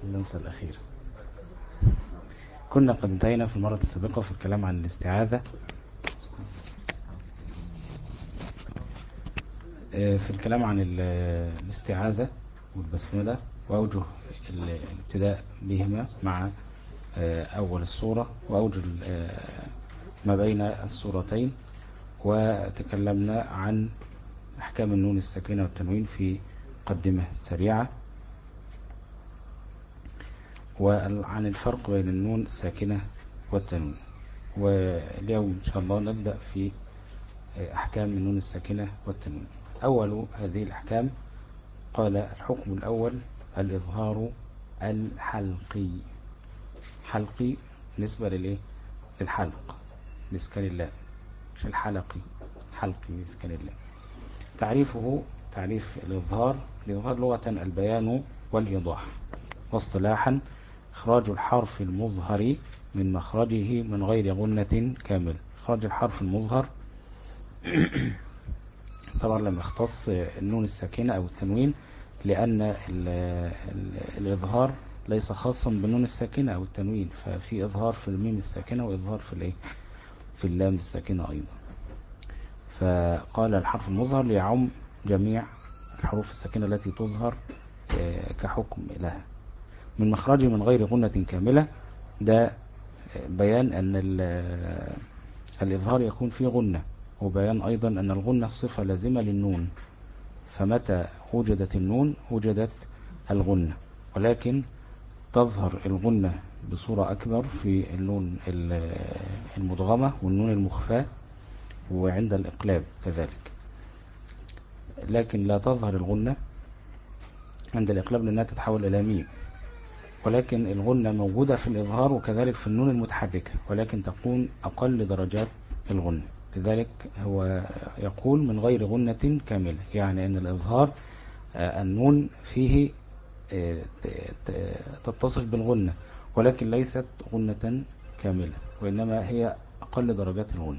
اللمسة الأخيرة. كنا قد انتهينا في المرة السابقة في الكلام عن الاستعاذة، في الكلام عن الاستعاذة والبسملة وأوجه الابتداء بهما مع أول السورة وأوجه ما بين السورتين، وتكلمنا عن أحكام النون الساكنة والتنوين في مقدمة سريعة، وعن الفرق بين النون الساكنة والتنوين. واليوم إن شاء الله نبدأ في أحكام النون الساكنة والتنوين. أول هذه الأحكام قال الحكم الأول الإظهار الحلقي. حلقي نسبة للحلق بإسكان الله، مش الحلقي، حلقي بإسكان الله. تعريفه تعريف الإظهار لغة البيان والإيضاح، واصطلاحا إخراج الحرف المظهر من مخرجه من غير غنة كامل. إخراج الحرف المظهر طبعا لم يختص النون الساكنة أو التنوين، لأن الإظهار ليس خاصا بالنون الساكنة أو التنوين، ففي إظهار في الميم الساكنة وإظهار في اللام الساكنة أيضا. فقال الحرف المظهر ليعم جميع الحروف الساكنة التي تظهر كحكم لها من مخرجه من غير غنة كاملة. ده بيان أن الإظهار يكون فيه غنة، وبيان أيضا أن الغنة صفة لازمة للنون، فمتى وجدت النون وجدت الغنة، ولكن تظهر الغنة بصورة أكبر في النون المدغمة والنون المخفاة وعند الإقلاب كذلك، لكن لا تظهر الغنة عند الإقلاب لأنها تتحول إلى ميم. ولكن الغنة موجودة في الإظهار وكذلك في النون المتحركة، ولكن تكون أقل درجات الغنة. لذلك هو يقول من غير غنة كاملة، يعني أن الإظهار النون فيه تتصف بالغنة، ولكن ليست غنة كاملة، وإنما هي أقل درجات الغنة.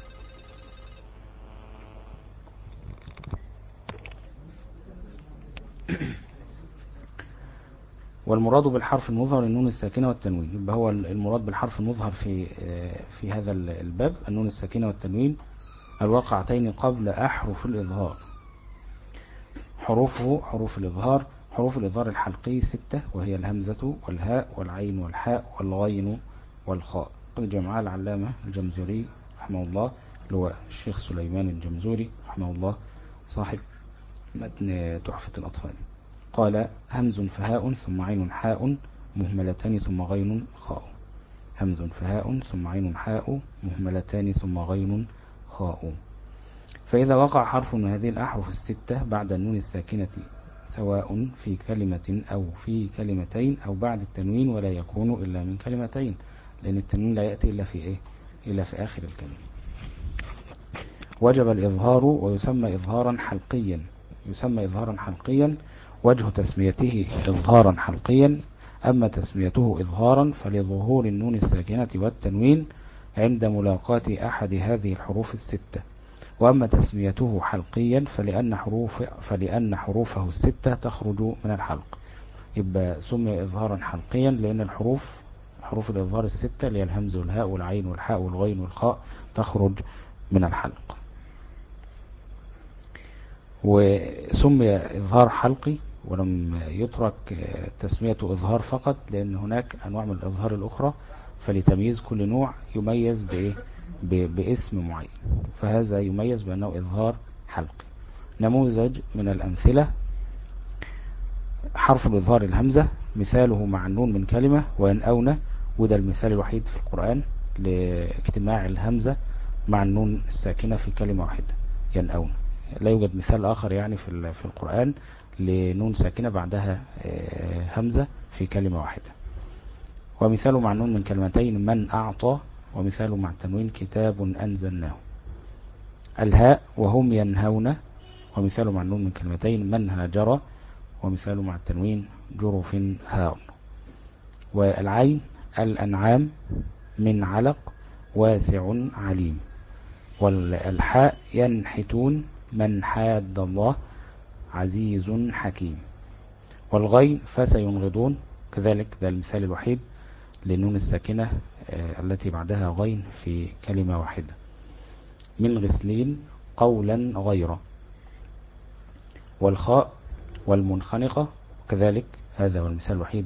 والمراد بالحرف المظهر النون الساكنة والتنوين. يبقى هو المراد بالحرف المظهر في هذا الباب النون الساكنة والتنوين الواقعتين قبل أحرف الإظهار. حروف الإظهار. حروف الإظهار الحلقي 6، وهي الهمزة والهاء والعين والحاء والغين والخاء. قد جمعها العلامة الجمزوري رحمه الله، اللي هو الشيخ سليمان الجمزوري رحمه الله صاحب متن تحفة الأطفال. قال همز فهاء ثم عين حاء مهملتان ثم غين خاء. همز فهاء ثم عين حاء مهملتان ثم غين خاء. فإذا وقع حرف من هذه الأحرف الستة بعد النون الساكنة سواء في كلمة أو في كلمتين أو بعد التنوين، ولا يكون إلا من كلمتين، لأن التنوين لا يأتي إلا في آخر الكلمة، وجب الإظهار ويسمى إظهارا حلقيا. يسمى إظهارا حلقيا، وجه تسميته إظهارا حلقيا. أما تسميته إظهارا فلظهور النون الساكنة والتنوين عند ملاقاة أحد هذه الحروف الستة. وأما تسميته حلقيا فلأن حروفه الستة تخرج من الحلق. يبقى سمي إظهارا حلقيا لأن حروف الإظهار الستة اللي هي الهمز والهاء والعين والحاء والغين والخاء تخرج من الحلق. وسمي إظهار حلقي ولم يترك تسميته إظهار فقط، لأن هناك أنواع من الإظهار الأخرى، فلتمييز كل نوع يميز باسم معين، فهذا يميز بأنه إظهار حلقي. نموذج من الأمثلة: حرف الإظهار الهمزة، مثاله مع النون من كلمة وينأون، وده المثال الوحيد في القرآن لاجتماع الهمزة مع النون الساكنة في كلمة واحدة، ينأون. لا يوجد مثال آخر يعني في القرآن لنون ساكنة بعدها همزة في كلمة واحدة. ومثاله مع النون من كلمتين من أعطى، ومثاله مع التنوين كتاب أنزلناه. الهاء وهم ينهون، ومثاله مع النون من كلمتين من هاجر، ومثاله مع التنوين جرف هار. والعين الأنعام من علق واسع عليم. والحاء ينحتون من حاد الله عزيز حكيم. والغين فسينغضون كذلك ده المثال الوحيد للنون الساكنة التي بعدها غين في كلمة واحدة. من غسلين قولا غيره. والخاء والمنخنقة كذلك، هذا هو المثال الوحيد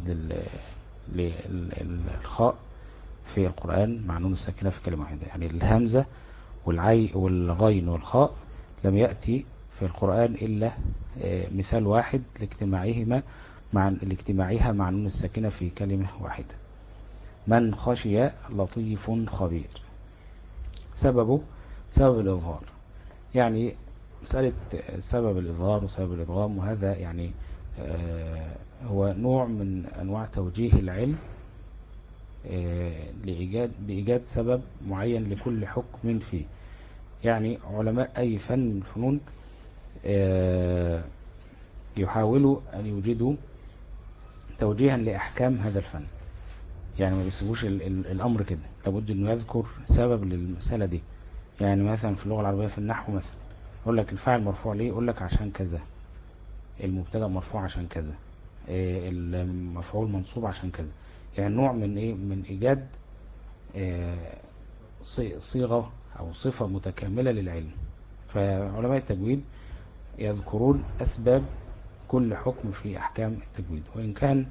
للخاء في القرآن مع نون الساكنة في كلمة واحدة. يعني الهمزة والغين والخاء لم يأتي في القرآن إلا مثال واحد لاجتماعها مع نون الساكنة في كلمة واحدة. من خشي لطيف خبير. سبب الإظهار، يعني مسألة سبب الإظهار وسبب الإدغام، وهذا يعني هو نوع من أنواع توجيه العلم بإيجاد سبب معين لكل حكم فيه. يعني علماء أي فن من الفنون يحاولوا أن يوجدوا توجيها لأحكام هذا الفن. يعني ما بيسيبوش الأمر كده، لابد أنه يذكر سبب للمسألة دي. يعني مثلا في اللغة العربية في النحو مثلا يقول لك الفاعل مرفوع ليه، يقول لك عشان كذا، المبتدا مرفوع عشان كذا، المفعول منصوب عشان كذا. يعني نوع من ايه، من ايجاد صيغة او صفة متكاملة للعلم. فعلماء التجويد يذكرون اسباب كل حكم في احكام التجويد، وان كان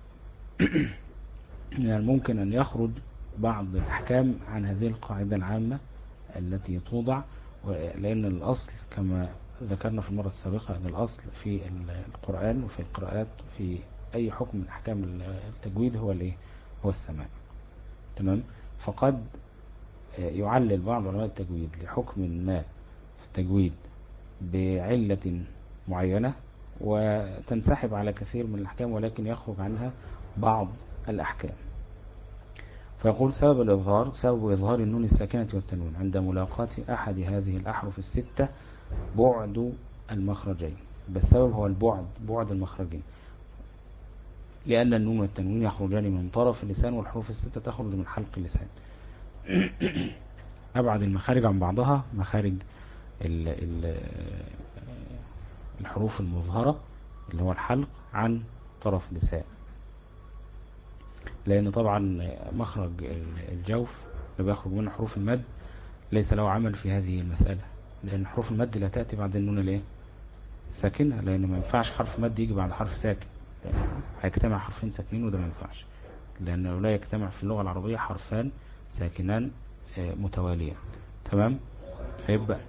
من الممكن ان يخرج بعض الاحكام عن هذه القاعدة العامة التي توضع، لأن الأصل كما ذكرنا في المرة السابقة أن الأصل في القرآن وفي القراءات في أي حكم من أحكام التجويد هو الإيه؟ هو السماع. تمام. فقد يعلل بعض علماء التجويد لحكم ما في التجويد بعلة معينة وتنسحب على كثير من الأحكام، ولكن يخرج عنها بعض الأحكام. فيقول سبب الإظهار، سبب إظهار النون الساكنة والتنوين عند ملاقاة أحد هذه الأحرف الستة بعد المخرجين. بس السبب هو بعد المخرجين، لأن النون والتنوين يخرجان من طرف اللسان، والحروف الستة تخرج من حلق اللسان. أبعد المخارج عن بعضها مخارج الحروف المظهرة اللي هو الحلق عن طرف اللسان، لأن طبعا مخرج الجوف اللي بيخرج منه حروف المد ليس له عمل في هذه المسألة، لأن حروف المد لا تأتي بعد النون الايه الساكنة، لأن ما ينفعش حرف مد يجي بعد حرف ساكن، هيجتمع حرفين ساكنين وده ما ينفعش، لأنه لا يجتمع في اللغة العربية حرفان ساكنان متواليا. تمام. فيبقى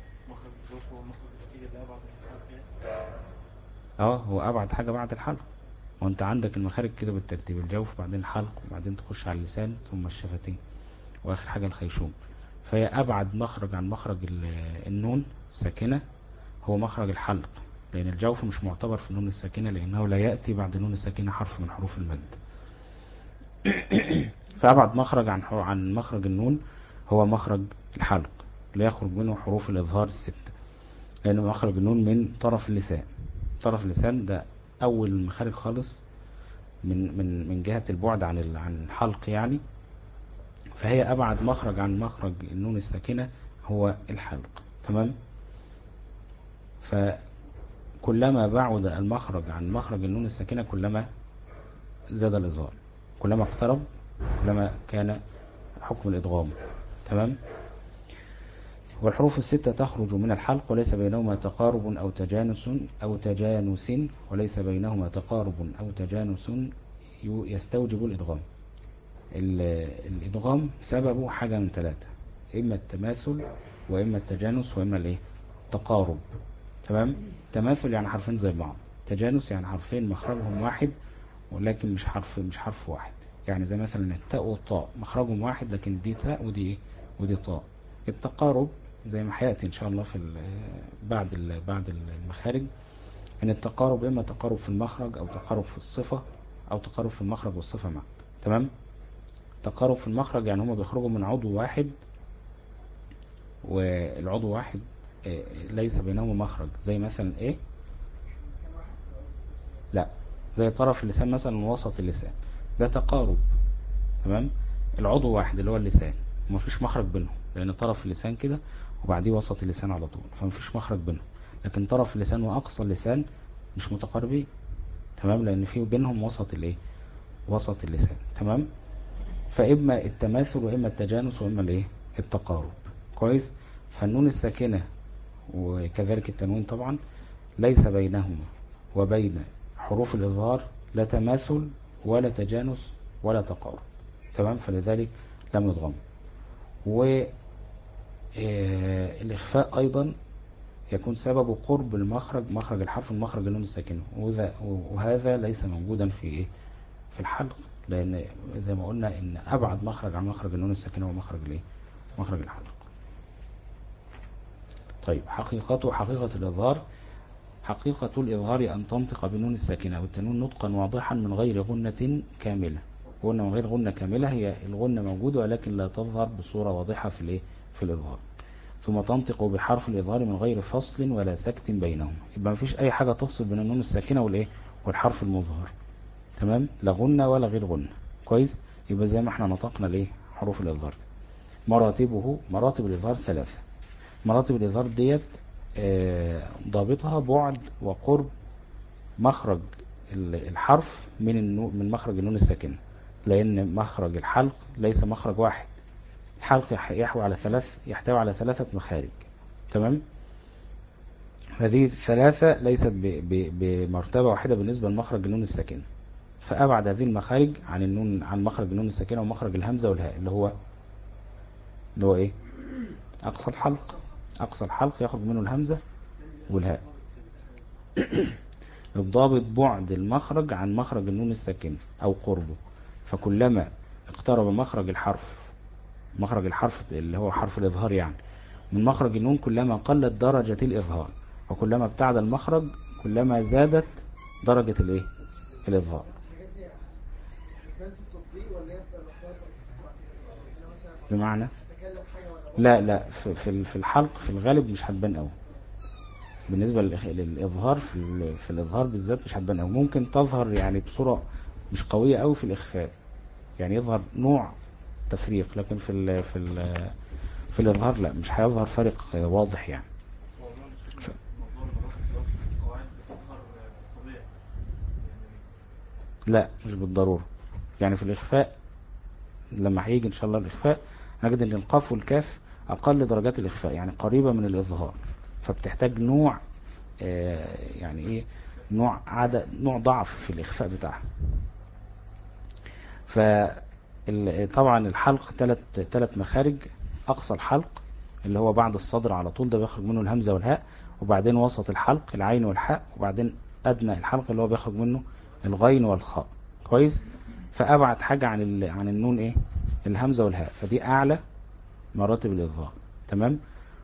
هو أبعد حاجة بعد الحلق، وانت عندك المخارج كده بالترتيب: الجوف، بعدين الحلق، وبعدين تخش على اللسان، ثم الشفتين، واخر حاجة الخيشوم. فهي ابعد مخرج عن مخرج النون الساكنة هو مخرج الحلق، لان الجوف مش معتبر في النون الساكنة، لانه لا يأتي بعد النون الساكنة حرف من حروف المد. فابعد مخرج عن مخرج النون هو مخرج الحلق، لا يخرج منه حروف الاظهار الستة، لان مخرج النون من طرف اللسان. طرف اللسان ده اول المخارج خالص من جهة البعد عن الحلق يعني. فهي أبعد مخرج عن مخرج النون الساكنة هو الحلق. تمام. فكلما بعد المخرج عن مخرج النون الساكنة كلما زاد الإظهار، كلما اقترب كلما كان حكم الإدغام. تمام. والحروف الستة تخرج من الحلق وليس بينهما تقارب أو تجانس وليس بينهما تقارب أو تجانس يستوجب الإدغام. الإدغام سببه حاجة من ثلاثة: إما التماثل، وإما التجانس، وإما الإيه التقارب. تمام. تماثل يعني حرفين زي بعض، تجانس يعني حرفين مخرجهم واحد ولكن مش حرف واحد. يعني زي مثلا التاء والطاء مخرجهم واحد لكن دي تاء ودي إيه ودي طاء. التقارب زي ما حياتي إن شاء الله في بعد المخارج، أن التقارب إما تقارب في المخرج أو تقارب في الصفة أو تقارب في المخرج والصفة معا. تمام. تقارب في المخرج يعني هما بيخرجوا من عضو واحد، والعضو واحد ليس بينهما مخرج، زي مثلا ايه، لا، زي طرف اللسان مثلا ووسط اللسان، ده تقارب. تمام. العضو واحد اللي هو اللسان ومفيش مخرج بينهم، لان طرف اللسان كده وبعديه وسط اللسان على طول، فمفيش مخرج بينهم. لكن طرف اللسان واقصى اللسان مش متقاربين. تمام. لان في بينهم وسط الايه وسط اللسان. تمام. فإما التماثل وإما التجانس وإما الايه التقارب. كويس. فالنون الساكنة وكذلك التنوين طبعا ليس بينهما وبين حروف الإظهار لا تماثل ولا تجانس ولا تقارب. تمام. فلذلك لم يضغم. والإخفاء أيضا يكون سبب قرب المخرج، مخرج الحرف من مخرج النون الساكنة، وهذا ليس موجودا في إيه في الحلق، لأن زي ما قلنا إن أبعد مخرج عن مخرج النون الساكنة هو مخرج الإيه مخرج الحلق. طيب حقيقة الإظهار. حقيقة الإظهار أن تنطق بالنون الساكنة والتنوين نطقا واضحا من غير غنة كاملة. غنة من غير غنة كاملة هي الغنة موجودة ولكن لا تظهر بصورة واضحة في الإيه في الإظهار. ثم تنطق بحرف الإظهار من غير فصل ولا سكت بينهم. يبقى مفيش أي حاجة تفصل بين النون الساكنة والإيه والحرف المظهر. تمام. لا غنة ولا غير غنة. كويس. يبقى زي ما احنا نطقنا الإيه حروف الإظهار. مراتب الإظهار ثلاثة. مراتب الإظهار ديت ضابطها بعد وقرب مخرج الحرف من مخرج النون الساكنة، لأن مخرج الحلق ليس مخرج واحد. الحلق يحتوي على ثلاثة مخارج. تمام. هذه الثلاثة ليست بمرتبة واحدة بالنسبة لمخرج النون الساكنة، فأبعد هذه المخارج عن مخرج النون الساكنة ومخرج الهمزة والهاء اللي هو إيه أقصى الحلق. أقصى الحلق يخرج منه الهمزة والهاء. الضابط بعد المخرج عن مخرج النون الساكنة أو قربه. فكلما اقترب مخرج الحرف اللي هو حرف الإظهار يعني من مخرج النون كلما قلت درجة الإظهار، وكلما ابتعد المخرج كلما زادت درجة الإظهار. بمعنى لا في الحلق في الغالب مش هتبان قوي. بالنسبة للإظهار في الإظهار بالذات مش هتبان قوي. ممكن تظهر يعني بصورة مش قوية قوي في الإخفاء، يعني يظهر نوع تفريق، لكن في الإظهار لا مش هيظهر فرق واضح يعني. لا مش بالضرورة. يعني في الإخفاء لما هيجي إن شاء الله الإخفاء نجد أن القاف والكاف أقل درجات الإخفاء، يعني قريبة من الإظهار، فبتحتاج نوع يعني إيه نوع ضعف في الإخفاء بتاعها. فطبعا الحلق ثلاث مخارج. أقصى الحلق اللي هو بعد الصدر على طول ده بيخرج منه الهمزة والهاء، وبعدين وسط الحلق العين والحاء، وبعدين أدنى الحلق اللي هو بيخرج منه الغين والخاء. كويس. فأبعد حاجة عن النون إيه الهمزة والهاء، فدي أعلى مراتب الإظهار. تمام.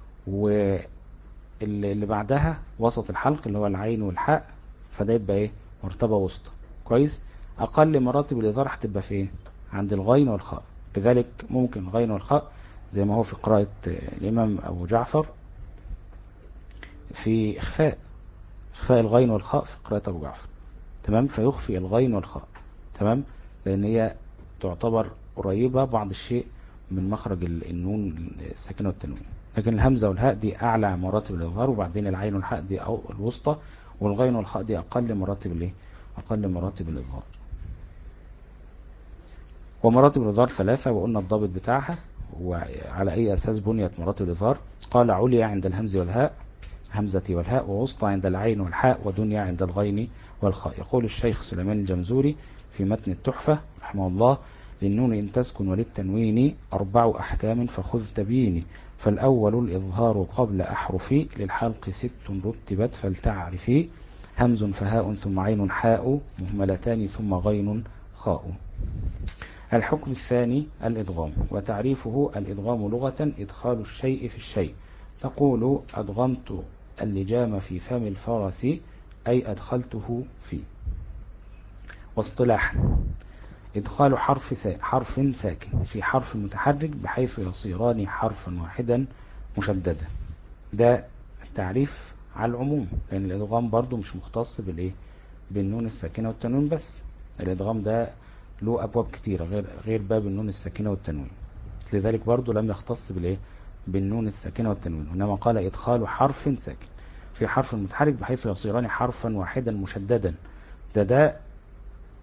واللي بعدها وسط الحلق اللي هو العين والحاء، فده يبقى إيه مرتبة وسطى. كويس. أقل مراتب الإظهار هتبقى فين عند الغين والخاء. لذلك ممكن الغين والخاء زي ما هو في قراءة الإمام أبو جعفر في إخفاء الغين والخاء في قراءة أبو جعفر. تمام. فيخفي الغين والخاء. تمام. لأن هي تعتبر قريبة بعض الشيء من مخرج النون الساكنة والتنوين، لكن الهمزة والهاء دي أعلى مراتب الإظهار، وبعدين العين والحاء دي أو الوسطى، والغين والخاء دي أقل مراتب الإظهار. ومراتب الإظهار ثلاثة، وقلنا الضابط بتاعها وعلى أي أساس بنيت مراتب الإظهار. قال عليا عند الهمز والهاء همزة والهاء، ووسطى عند العين والحاء، ودنيا عند الغين والخاء. يقول الشيخ سليمان الجمزوري في متن التحفة رحمه الله: للنون إن تسكن وللتنوين 4 أحكام فخذ تبيني. فالأول الإظهار قبل أحرفي، للحلق 6 رتبت فلتعرفي. همز فهاء ثم عين حاء، مهملتان ثم غين خاء. الحكم الثاني الإدغام. وتعريفه: الإدغام لغة إدخال الشيء في الشيء. تقول أدغمت اللجام في فم الفرس، أي أدخلته فيه. واصطلاح: إدخال حرف ساكن في حرف متحرك بحيث يصيران حرفا واحدا مشددا. ده التعريف على العموم، لأن الإدغام برضو مش مختص بالنون الساكنة والتنوين بس. الإدغام ده له أبواب كتيرة غير باب النون الساكنة والتنوين، لذلك برضو لم يختص بالنون الساكنة والتنوين، وإنما قال إدخال حرف ساكن في حرف متحرك بحيث يصيران حرفا واحدا مشددا. ده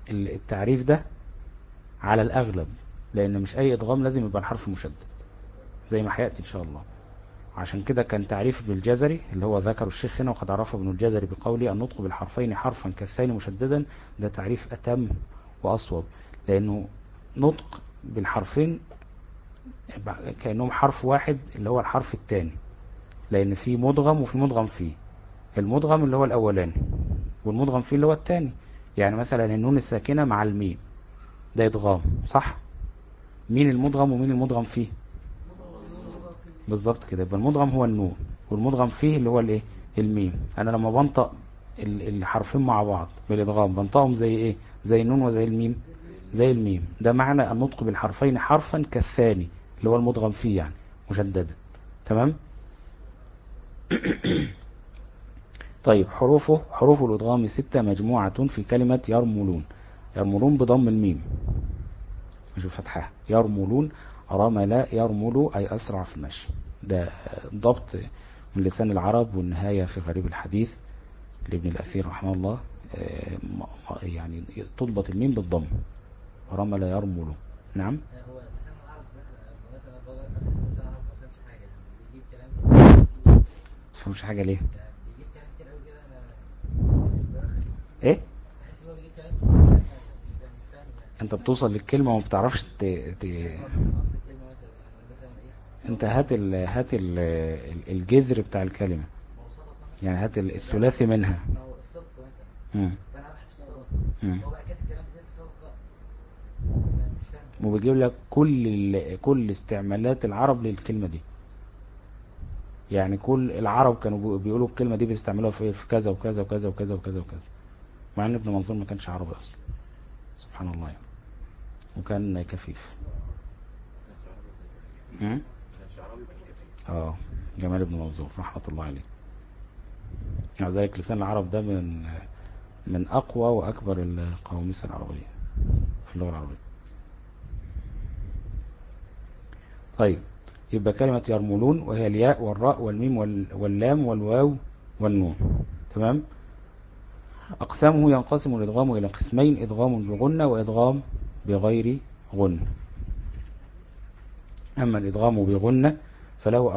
التعريف ده على الأغلب، لأن مش أي إدغام لازم يبقى الحرف مشدد زي ما هيأتي إن شاء الله. عشان كده كان تعريف بالجزري اللي هو ذكر الشيخ هنا، وقد عرفه ابن الجزري بقوله النطق بالحرفين حرفا كالثاني مشددا، ده تعريف أتم وأصوب، لأنه نطق بالحرفين كأنهم حرف واحد اللي هو الحرف الثاني، لأن في مدغم وفي مدغم فيه. المدغم اللي هو الأولاني والمدغم فيه اللي هو الثاني. يعني مثلا النون الساكنة مع الميم ده إدغام صح؟ مين المدغم ومين المدغم فيه؟ بالظبط كده. يبقى المدغم هو النون والمدغم فيه اللي هو الايه؟ الميم. انا لما بنطق الحرفين مع بعض بالادغام بنطقهم زي ايه؟ زي النون وزي الميم، زي الميم. ده معنى النطق بالحرفين حرفا كالثاني اللي هو المدغم فيه يعني مشددا. تمام. طيب حروف الادغام 6 مجموعة في كلمة يرملون. يرملون بضم الميم مش بفتحها. يرملون، رمل يرمل أي أسرع في المشي. ده ضبط من لسان العرب، والنهاية في غريب الحديث لابن الأثير رحمه الله. يعني تضبط الميم بالضم. رمل يرمل. نعم. هو لسان العرب مثلا أدرس لسان العرب ما فهمش حاجة، بيجيب كلام تفهمش حاجة ليه؟ بيجيب كلام كتير قوي كده، أنا ايه؟ بحس إن هو بيجيب كلام كتير كده، أنا مش فاهم يعني. انت بتوصل للكلمة وما بتعرفش هو مثلا أصل الكلمة مثلا يعني مثلا إيه؟ انت هات الجذر بتاع الكلمة، ما هو صدق مثلا، يعني هات الثلاثي منها. ما هو الصدق مثلا، مم. فأنا بحس بصدق، مم. هو بقى كاتب كلام كتير في صدقة، مش فاهم. وبيجيب لك كل استعمالات العرب للكلمة دي. يعني كل العرب كانوا بيقولوا الكلمة دي بيستعملوها في كذا وكذا وكذا وكذا وكذا وكذا، مع ان ابن منظور ما كانش عربي اصلا سبحان الله يعني. وكان كفيف. اه جمال ابن منظور رحمة الله عليه. مع ذلك لسان العرب ده من اقوى واكبر القواميس العربية في اللغة العربية. طيب يبقى كلمة يرملون وهي الياء والراء والميم واللام والواو والنون. تمام. أقسامه ينقسم الإدغام إلى قسمين: إدغام بغنة وإدغام بغير غنة. أما الإدغام بغنة فله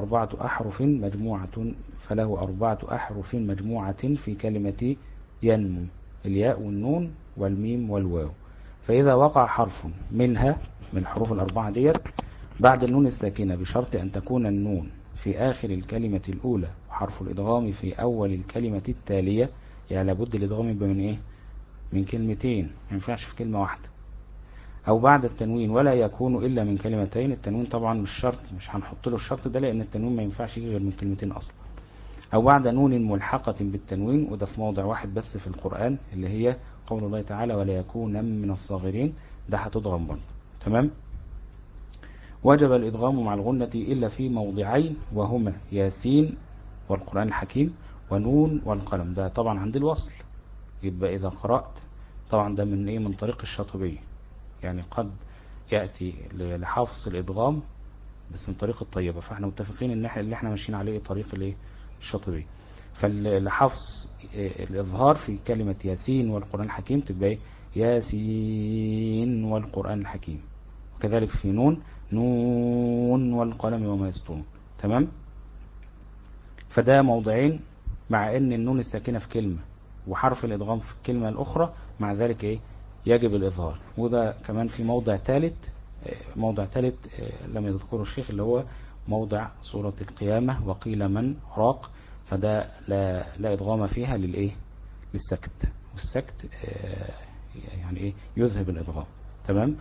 أربعة أحرف مجموعة في كلمة ينمو: الياء والنون والميم والواو. فإذا وقع حرف منها من الحروف الأربعة ديت بعد النون الساكنة بشرط أن تكون النون في آخر الكلمة الأولى وحرف الإدغام في أول الكلمة التالية، يعني لابد الإدغام يبقى من إيه؟ من كلمتين، ما ينفعش في كلمة واحدة. أو بعد التنوين ولا يكون إلا من كلمتين. التنوين طبعا مش شرط، مش هنحط له الشرط ده لأن التنوين ما ينفعش يجي غير من كلمتين أصلا. أو بعد نون ملحقة بالتنوين، وده في موضع واحد بس في القرآن اللي هي قول الله تعالى ولا يكون من الصاغرين، ده هتضغم برضه. تمام. وجب الإدغام مع الغنة إلا في موضعين، وهما ياسين والقرآن الحكيم ونون والقلم. ده طبعا عند الوصل. يبقى إذا قرأت طبعا ده من إيه؟ من طريق الشاطبية. يعني قد يأتي لحفظ الإدغام بس من طريق الطيبة، فاحنا متفقين ان احنا اللي احنا ماشيين عليه طريق الايه؟ الشاطبية. فالحفظ الإظهار في كلمة ياسين والقرآن الحكيم تبقى ايه؟ ياسين والقرآن الحكيم. وكذلك في نون والقلم وما يسطرون. تمام. فده موضعين، مع ان النون الساكنة في كلمة وحرف الإدغام في الكلمة الأخرى، مع ذلك ايه؟ يجب الإظهار. وده كمان في موضع ثالث، لم يذكره الشيخ، اللي هو موضع سورة القيامة وقيل من راق. فده لا إدغام فيها للإيه؟ للسكت. والسكت يعني إيه؟ يذهب الإدغام. تمام.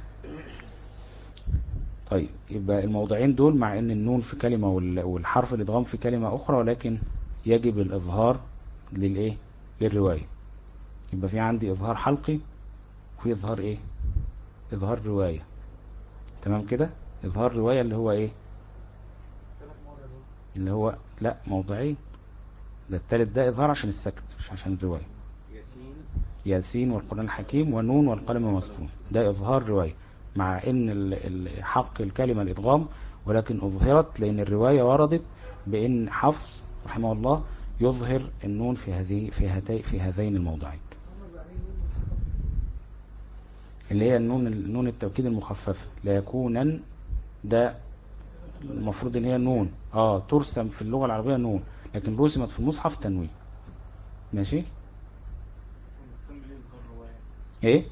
طيب يبقى الموضعين دول مع ان النون في كلمة والحرف الإدغام في كلمة أخرى، ولكن يجب الإظهار للإيه؟ للرواية. يبقى في عندي إظهار حلقي وفي إظهار إيه؟ إظهار رواية. تمام كده. إظهار رواية اللي هو إيه؟ اللي هو لا موضعين. ده التالت ده إظهار عشان السكت مش عشان الرواية. ياسين والقرآن الحكيم ونون والقلم ومسطور، ده إظهار رواية، مع ان حق الكلمة الإدغام، ولكن أظهرت لأن الرواية وردت بأن حفص رحمه الله يظهر النون في هذين الموضعين. اللي هي النون التوكيد المخففة، لا يكونن، ده المفروض ان هي نون ترسم في اللغة العربية نون، لكن رسمت في المصحف تنوين. ماشي. ايه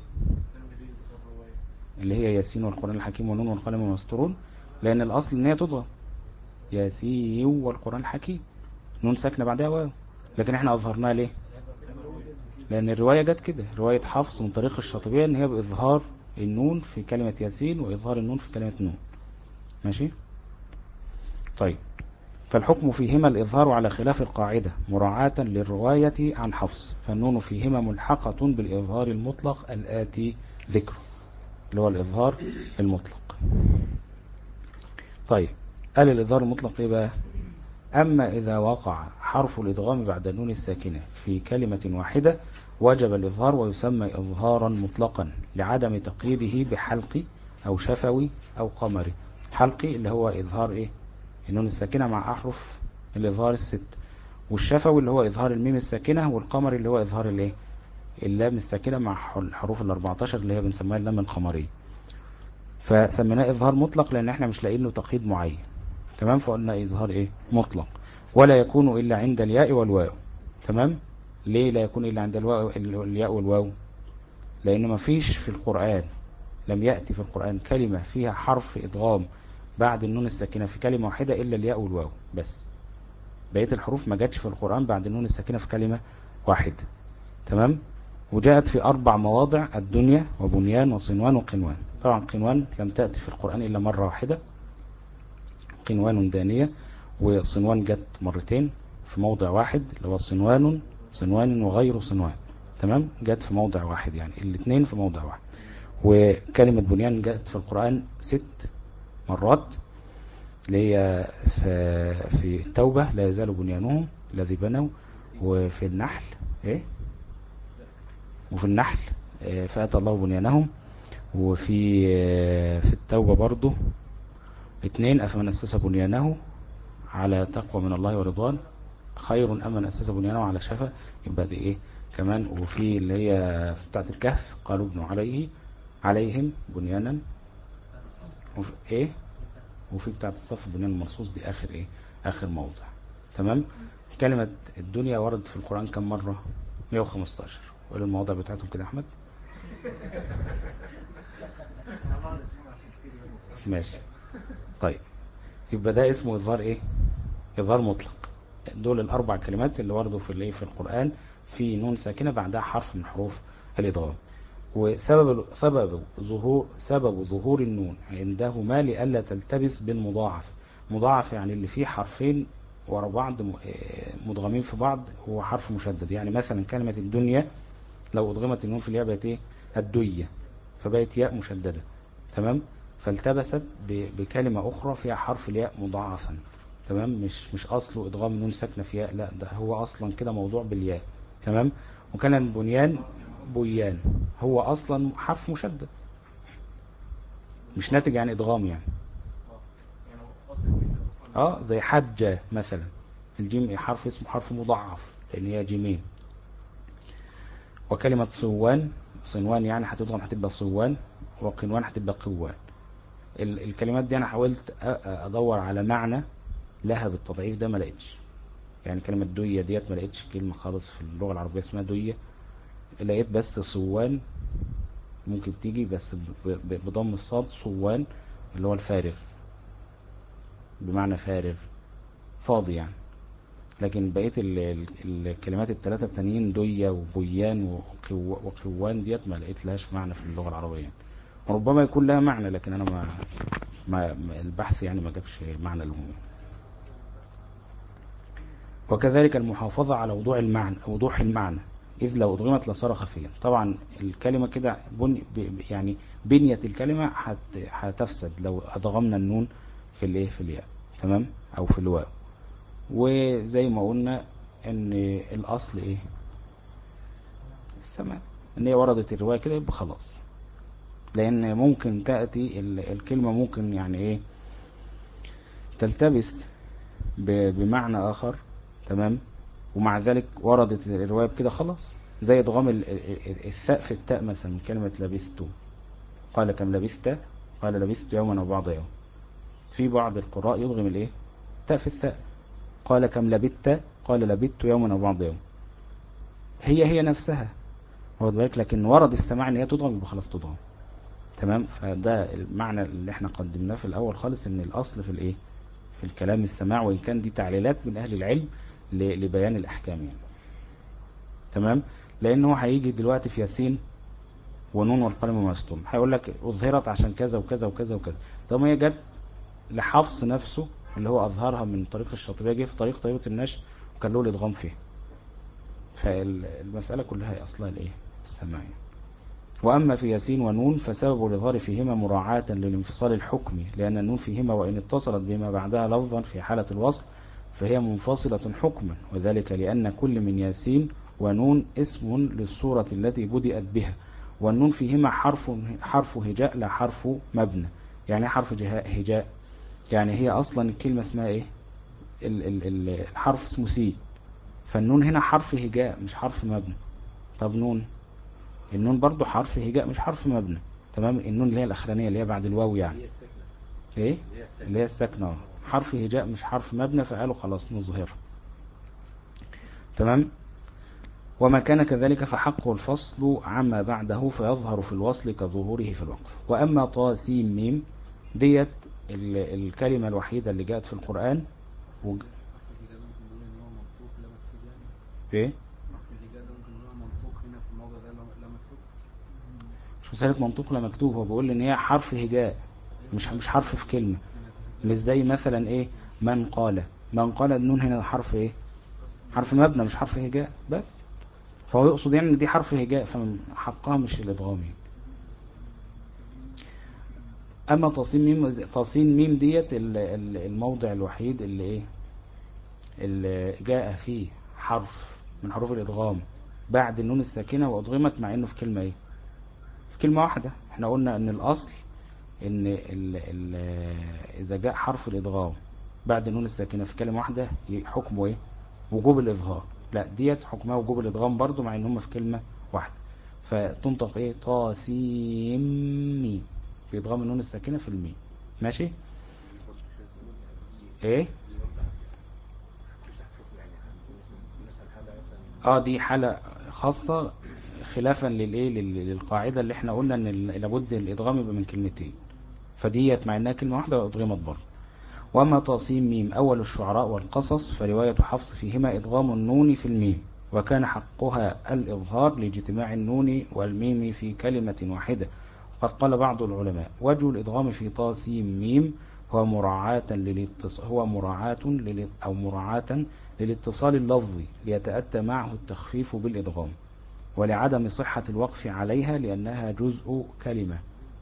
اللي هي ياسين والقرآن الحكيم ونون والقلم وما يسطرون، لان الاصل ان هي تضغم ياسين والقرآن الحكيم، نون ساكنة بعدها واو، لكن احنا اظهرناها ليه؟ لان الرواية جت كده، رواية حفص من طريق الشاطبية ان هي باظهار النون في كلمة ياسين واظهار النون في كلمة نون. ماشي. طيب، فالحكم فيهما الإظهار على خلاف القاعدة مراعاة للرواية عن حفص، فالنون فيهما ملحقة بالإظهار المطلق الآتي ذكره، اللي هو الإظهار المطلق. طيب، قال الإظهار المطلق إيه بقى؟ أما إذا وقع حرف الإدغام بعد النون الساكنة في كلمة واحدة وجب الإظهار، ويسمى إظهارا مطلقا لعدم تقييده بحلقي أو شفوي أو قمري. حلقي اللي هو إظهار إيه؟ النون الساكنة مع أحرف الإظهار الست، والشفوي اللي هو إظهار الميم الساكنة، والقمري اللي هو إظهار الإيه؟ اللام الساكنة مع الحروف ال14 اللي هي بنسميها اللام القمرية. فسميناه إظهار مطلق لأن احنا مش لاقيين له تقييد معين. تمام. فقلنا إظهار إيه؟ مطلق. ولا يكون إلا عند الياء والواو. تمام. ليه لا يكون إلا عند الياء والواو؟ لأن ما فيش في القرآن، لم يأتي في القرآن كلمة فيها حرف إدغام بعد النون الساكنة في كلمة واحدة إلا الياء والواو بس. بقية الحروف ما جاتش في القرآن بعد النون الساكنة في كلمة واحدة. تمام. وجاءت في 4 مواضع: الدنيا وبنيان وصنوان وقنوان. طبعا قنوان لم تأتي في القرآن إلا مرة واحدة، قنوان دانية. وصنوان جت مرتين في موضع واحد، اللي هو صنوان وغير صنوان. تمام. جت في موضع واحد، يعني الاثنين في موضع واحد. وكلمة بنيان جت في القرآن 6 مرات، اللي هي في التوبة لا يزال بنيانهم الذي بنوا، وفي النحل وفي النحل فأتى الله بنيانهم، وفي في التوبة برضو 2: أفمن أسس بنيانه على تقوى من الله ورضوان خير أم من أسس بنيانه على شفا. يبقى دي كمان. وفي اللي هي بتاعت الكهف قالوا ابنوا عليهم بنيانا. وفي وفي بتاعت الصف بنيان المرصوص، دي آخر موضع. تمام. كلمة الدنيا وردت في القرآن كم مرة؟ 115. وقال المواضع بتاعتهم كده أحمد. ماشي. طيب، يبقى ده اسمه إظهار إظهار مطلق. دول ال4 كلمات اللي وردوا في القرآن في نون ساكنة بعدها حرف من حروف الإدغام. سبب ظهور النون عندهما لئلا تلتبس بالمضاعف. مضاعف يعني اللي فيه حرفين ورا بعض مدغمين في بعض، هو حرف مشدد. يعني مثلا كلمة الدنيا لو أدغمت النون في الياء بقت الدية، فبقت ياء مشددة. تمام. فالتبست بكلمة أخرى فيها حرف الياء مضاعفا. تمام. مش أصله إدغام نون ساكنة في ياء، لا، ده هو أصلا كده موضوع بالياء. تمام. وكان بنيان هو أصلا حرف مشدد، مش ناتج عن إدغام يعني. زي حجة مثلا، الجيم حرف اسمه حرف مضاعف لأن هي جيمين. وكلمة صنوان يعني هتضغم هتبقى صوان، وقنوان هتبقى قوان. الكلمات دي أنا حاولت أدور على معنى لها بالتضعيف ده، ما لقيتش. يعني كلمة دوية ديت ما لقيتش كلمة خالص في اللغة العربية اسمها دوية. لقيت بس صوان ممكن تيجي، بس بضم الصاد، صوان اللي هو الفارغ، بمعنى فارغ فاضي يعني. لكن بقية الكلمات الثلاثة التانيين دوية وبويان وقوان ديت ما لقيت لهاش معنى في اللغة العربية. وربما يكون لها معنى، لكن أنا البحث يعني ما جابش معنى لهم. وكذلك المحافظة على وضوح المعنى، إذ لو أضغمت لصار خفيا. طبعا الكلمة كده يعني بنية الكلمة هتفسد لو أضغمنا النون في الياء. تمام. أو في الواو. وزي ما قلنا ان الاصل السماء، ان هي وردت الرواية كده يبقى خلاص. لان ممكن تأتي الكلمة ممكن يعني تلتبس بمعنى اخر. تمام. ومع ذلك وردت الرواية بكده خلاص، زي ادغام الثاء في التاء مثلا من كلمة لبثتم. قال كم لبثت، قال لبثت يوما أو بعض يوم. في بعض القراء يضغم الايه تاء في الثاء، قال كم لبثت، قال لبثت يوما أو بعض يوم، هي نفسها، واخد بالك، لكن ورد السماع ان هي تضغم يبقى خلاص تضغم. تمام. فده المعنى اللي احنا قدمناه في الاول خالص، ان الاصل في الايه في الكلام السماع، وان كان دي تعليلات من اهل العلم لبيان الاحكام يعني. تمام. لان هو هيجي دلوقتي في ياسين ونون والقلم وما يسطرون هيقول لك اظهرت عشان كذا وكذا وكذا وكذا. طب هي جت لحفص نفسه اللي هو اظهرها من طريق الشاطبية، جه في طريق طريقة النشر وكان له الادغام فيه. فالمسألة كلها هي اصلها الايه السماع يعني. وأما في ياسين ونون فسبب الإظهار فيهما مراعاة للانفصال الحكمي، لأن النون فيهما وإن اتصلت بما بعدها لفظا في حالة الوصل فهي منفصلة حكما، وذلك لأن كل من ياسين ونون اسم للصورة التي بدأت بها، والنون فيهما حرف هجاء لا حرف مبنى. يعني حرف هجاء، يعني هي أصلا الكلمة اسمها إيه، الحرف اسمه سي، فالنون هنا حرف هجاء مش حرف مبنى. طب نون، النون برضو حرف هجاء مش حرف مبنى. تمام. النون اللي هي الاخرانيه اللي هي بعد الواو يعني ايه اللي هي الساكنه، حرف هجاء مش حرف مبنى، فقالوا خلاص نظهر. تمام. وما كان كذلك فحقه الفصل عما بعده فيظهر في الوصل كظهوره في الوقف. واما طا سين ميم ديت الكلمه الوحيده اللي جاءت في القران ايه مش مسألة منطوق لا مكتوب، هو بيقول ان هي حرف هجاء مش حرف في كلمة. مش زي مثلا ايه من قال، من قال النون هنا حرف ايه حرف مبنى مش حرف هجاء بس. فهو يقصد يعني ان دي حرف هجاء فحقها مش الادغام يعني. اما تصين ميم ديت الموضع الوحيد اللي ايه اللي جاء فيه حرف من حروف الادغام بعد النون الساكنة وادغمت، مع انه في كلمة ايه في كلمة واحدة. احنا قلنا ان الاصل ان اذا جاء حرف الادغام بعد النون الساكنة في كلمة واحدة حكمه ايه وجوب الاظهار. لا ديت حكمها وجوب الادغام برضو مع ان هم في كلمة واحدة، فتنطق ايه طاسيم بادغام النون الساكنة في الميم. ماشي ايه دي حالة خاصة خلافا للايه للقاعدة اللي احنا قلنا ان لابد الادغام يبقى من كلمتين، فديت مع انها كلمة واحدة وادغمت برضو. وأما تصيم ميم أول الشعراء والقصص فرواية حفص فيهما إدغام النون في الميم، وكان حقها الإظهار لاجتماع النون والميم في كلمة واحدة. قد قال بعض العلماء وجه الإدغام في طاسيم ميم مراعاة للاتصال اللفظي ليتأتى معه التخفيف بالإدغام، ولعدم صحة الوقف عليها لأنها جزء كلمة،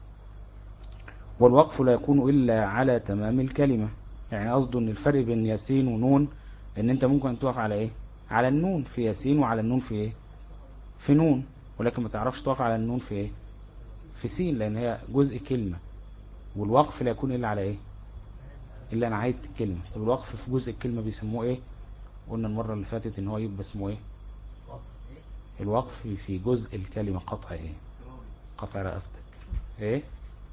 والوقف لا يكون إلا على تمام الكلمة. يعني قصده ان الفرق بين ياسين ونون ان انت ممكن تقف على ايه على النون في ياسين وعلى النون في ايه في نون، ولكن ما تعرفش تقف على النون في ايه في سين لان هي جزء كلمة. والوقف لا يكون الا على ايه الا نهاية الكلمة. طب الوقف في جزء الكلمة بيسموه ايه؟ قلنا المرة اللي فاتت ان هو يبقى اسمه ايه الوقف في جزء الكلمة قطع ايه قطع رقبتك ايه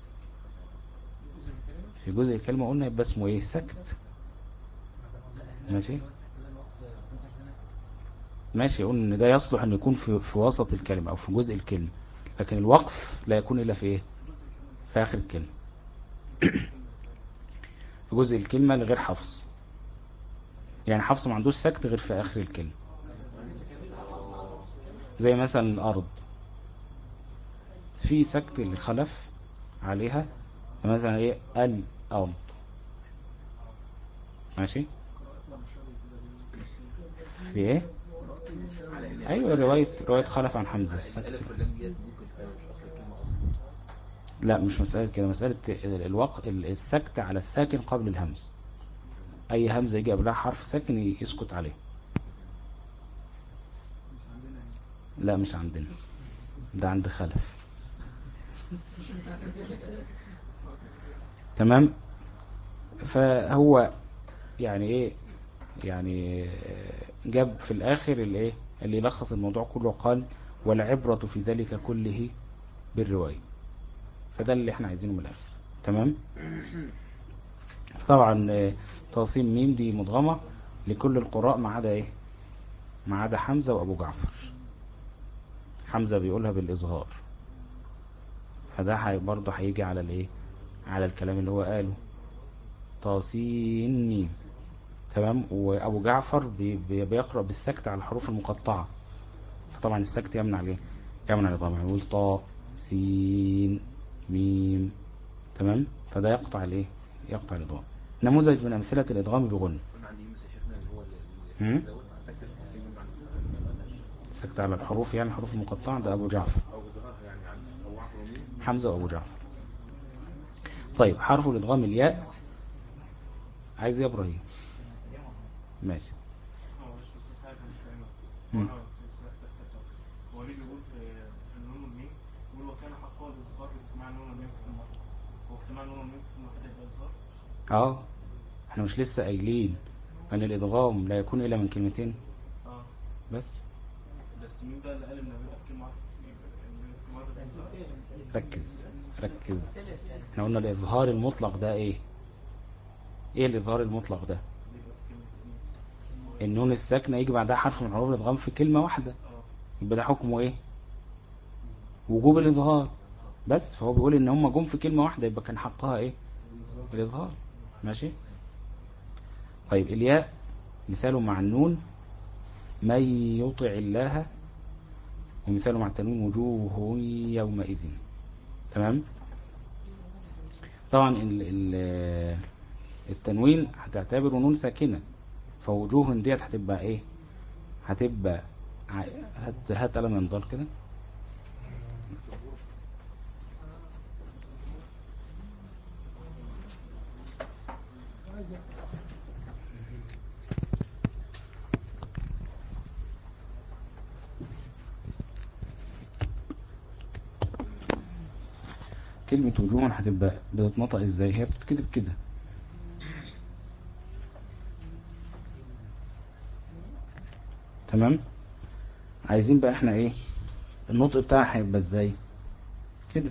في جزء الكلمة قلنا يبقى اسمه ايه سكت. ماشي ماشي. يقول ان ده يصلح ان يكون في وسط الكلمة او في جزء الكلمة، لكن الوقف لا يكون الا في ايه في اخر الكلمة في جزء الكلمة لغير حفص. يعني حفص ما عندوش سكت غير في اخر الكلمة، زي مثلا الارض في سكت اللي خلف عليها، مثلا ايه الارض. ماشي في ايه ايوه رواية خلف عن حمزة السكت. لا مش مسألة كده، مسألة السكت على الساكن قبل الهمز، اي همزة يجي قبلها حرف ساكن يسكت عليه. لا مش عندنا، ده عند خلف. تمام. فهو يعني ايه يعني جاب في الاخر اللي يلخص الموضوع كله قال والعبرة في ذلك كله بالرواية. فده اللي احنا عايزينه من الاخر. تمام. طبعا تصميم ميم دي مدغمة لكل القراء ما عدا ايه، ما عدا حمزة وابو جعفر. حمزة بيقولها بالاظهار، فده برضه هيجي على الايه، على الكلام اللي هو قاله طاسين ميم. تمام. وابو جعفر بيقرأ بالسكت على الحروف المقطعة، فطبعا السكت يمنع ليه، يمنع الإضغام. يقول طا سين ميم. تمام. فده يقطع الايه، يقطع الإضغام. نموذج من أمثلة الإضغام بغن. السكت على الحروف يعني الحروف المقطعة، ده أبو جعفر، حمزة وأبو جعفر. طيب حرف الإضغام الياء، عايز يا إبراهيم؟ ماشي. هو ليه بيقول في النون والميم، بيقول وكان حقا الإظهار باجتماع النون والميم في كل مرة، هو اجتماع النون والميم في كل مرة هيبقى إظهار؟ احنا مش لسه قايلين ان الإضغام لا يكون إلا من كلمتين؟ بس مين بقى اللي قال إن بيبقى في كلمة واحدة؟ ركز ركز. احنا قلنا الإظهار المطلق ده ايه الإظهار المطلق ده؟ النون الساكنة يجي بعدها حرف من حروف الإضغام في كلمة واحدة، يبقى ده حكمه ايه؟ وجوب الإظهار. بس فهو بيقول ان هم جم في كلمة واحدة، يبقى كان حقها ايه؟ الإظهار. ماشي. طيب الياء مثاله مع النون من يطع الله، ومثاله مع التنوين وجوه يومئذ. تمام. طبعا التنوين هتعتبره نون ساكنة، فوجوه ديت هتبقى ايه، هتبقى هات قلم ينضل كده. كلمة وجوه هتبقى بتتنطق ازاي؟ هي بتتكتب كده. تمام. عايزين بقى احنا ايه النطق بتاعها هيبقى ازاي؟ كده.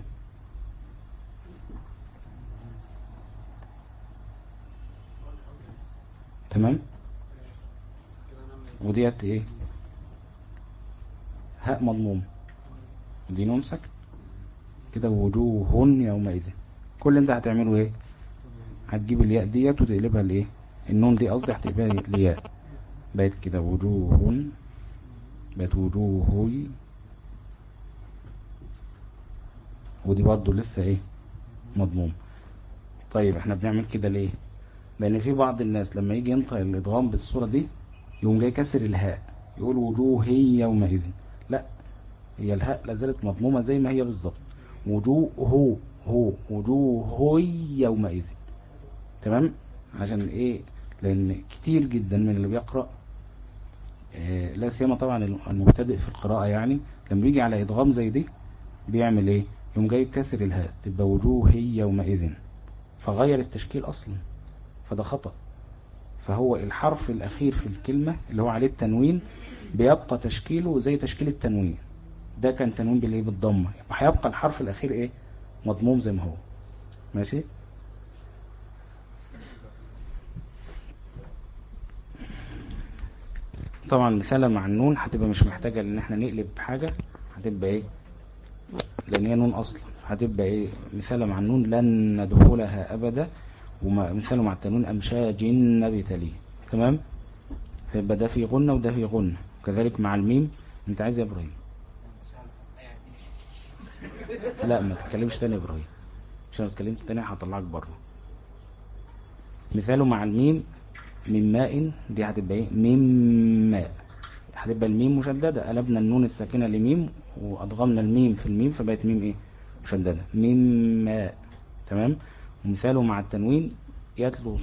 تمام. وديت ايه، هاء مضموم، ودي نون ساكن كده. وجوه يومئذ، كل انت هتعمله ايه، هتجيب الياء ديت وتقلبها لايه، النون دي قصدي هتقلبها لياء، بقت كده وجوه، بقت وجوه. ودي برضو لسه ايه، مضموم. طيب احنا بنعمل كده ليه؟ لان في بعض الناس لما يجي ينطق الادغام بالصورة دي يقوم جاي كسر الهاء، يقول وجوه يومئذ. لا، هي الهاء لازالت مضمومة زي ما هي بالظبط، وجوه وجوه يومئذ. تمام. عشان ايه؟ لان كتير جدا من اللي بيقرأ لا سيما طبعا المبتدئ في القراءة، يعني لما بيجي على ادغام زي دي بيعمل ايه، يقوم جاي كسر الهاء تبقى وجوه يومئذ، فغير التشكيل اصلا، فده خطأ. فهو الحرف الاخير في الكلمة اللي هو عليه التنوين بيبقى تشكيله زي تشكيل التنوين، ده كان تنوين بالايه، بالضمه، يبقى هيبقى الحرف الاخير ايه، مضموم زي ما هو. ماشي. طبعا مثالا مع النون هتبقى مش محتاجة ان احنا نقلب حاجة، هتبقى ايه، لان هي نون اصلا، هتبقى ايه مثالا مع النون لن ندخلها ابدا، ومثاله مع التنوين امشاج نبتليه. تمام. فيبقى ده في غنة وده في غنة. كذلك مع الميم. انت عايز يا ابراهيم؟ لا ما تتكلمش تاني يا ابراهيم، عشان لو اتكلمت تاني هطلعك بره. مثاله مع الميم من ماء، دي هتبقى ايه، ميم ماء، هتبقى الميم مشددة، قلبنا النون الساكنة لميم وأضغمنا الميم في الميم فبقت ميم ايه، مشددة، ميم ماء. تمام. ومثاله مع التنوين يتلو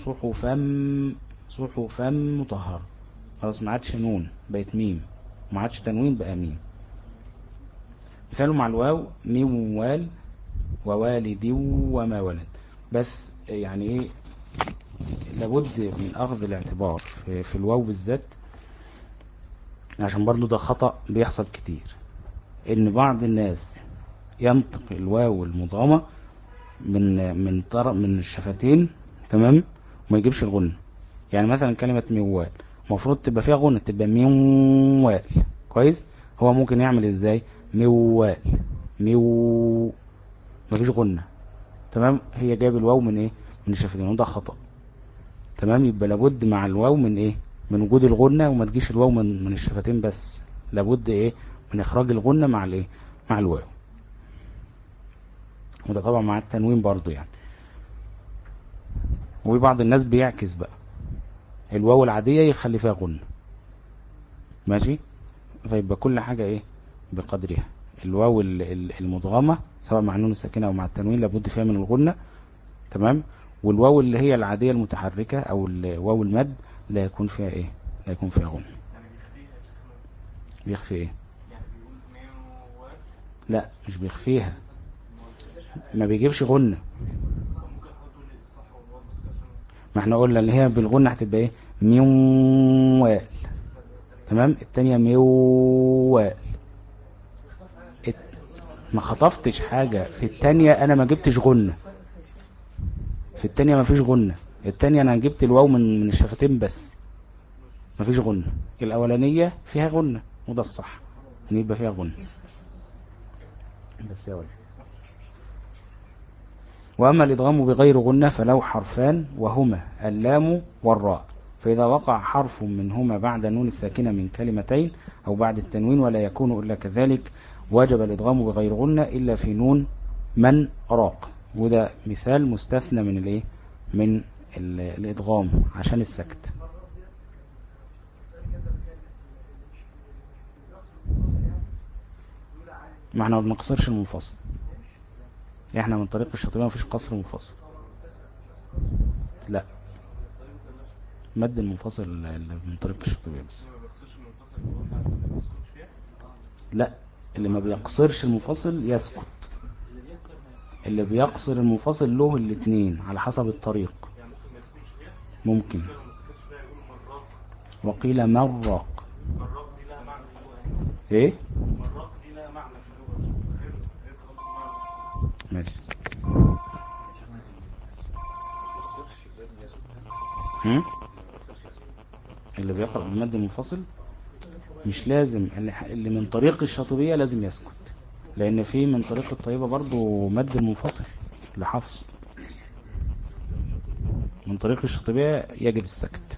صحفا مطهرة، خلاص ما عادش نون بقت ميم، وما عادش تنوين بقى ميم. مثاله مع الواو موال ووالد وما ولد. بس يعني ايه، لابد من اخذ الاعتبار في الواو بالذات، عشان برضو ده خطأ بيحصل كتير، ان بعض الناس ينطق الواو المضغمة من الشفتين، تمام، وما يجيبش الغنة. يعني مثلا كلمة موال المفروض تبقى فيها غنة، تبقى موال، كويس. هو ممكن يعمل ازاي؟ موال، ميو، مفيش غنة، تمام. هي جايب الواو من ايه؟ من الشفتين، وده خطأ، تمام. يبقى لابد مع الواو من ايه؟ من وجود الغنة، وما تجيش الواو من الشفتين بس، لابد ايه؟ من اخراج الغنة مع الايه؟ مع الواو. وده طبعا مع التنوين برضو يعني. وبعض الناس بيعكس بقى الواو العادية يخلي فيها غنة، ماشي. فيبقى كل حاجة ايه؟ بقدرها. الواو المدغمة سواء مع النون الساكنة او مع التنوين لابد فيها من الغنة، تمام. والواو اللي هي العادية المتحركة او الواو المد لا يكون فيها ايه؟ لا يكون فيها غنة. يعني بيخفيها يا شيخنا؟ بيخفي ايه؟ يعني بيقول موال؟ لا مش بيخفيها، ما بيجيبش غنة. طب ممكن حضرتك تقول لي الصح والغلط بس كده عشان ما احنا قلنا اللي هي بالغنة هتبقى ايه؟ ميوال، تمام. التانية ميوال. الت... ما خطفتش حاجة في التانية، انا ما جبتش غنة في التانية، ما فيش غنة. التانية انا جبت الواو من الشفتين بس، ما فيش غنة. الاولانية فيها غنة، وده الصح ان يبقى فيها غنة بس يا ولد. وأما الإدغام بغير غنة فله حرفان، وهما اللام والراء. فإذا وقع حرف منهما بعد نون الساكنة من كلمتين أو بعد التنوين ولا يكون إلا كذلك، وجب الإدغام بغير غنة إلا في نون من راق. وده مثال مستثنى من الإيه؟ من الإدغام عشان السكت. ما احنا ما بنقصرش المنفصل، احنا من طريق الشاطبية ما فيش قصر منفصل، لا، مد المنفصل اللي من طريق الشاطبية بس. ما بيخسرش من الفصل اللي قلنا ما بيسكتش فيها. لا، اللي ما بيقصرش المنفصل يسقط. اللي بيقصر المنفصل له الاثنين على حسب الطريق. يعني ممكن ما يسكتش فيها. ممكن. لو ما سكتش فيها يقول مراق. وقيل مرق. مراق دي لها معنى في اللغة. ايه؟ مراق دي لها معنى في اللغة غير خالص المعنى. ماشي. هم؟ اللي بيقرأ بالمد المنفصل مش لازم، اللي من طريق الشاطبية لازم يسكت، لان في من طريق الطيبة برضو مد المنفصل لحفص، من طريق الشاطبية يجب السكت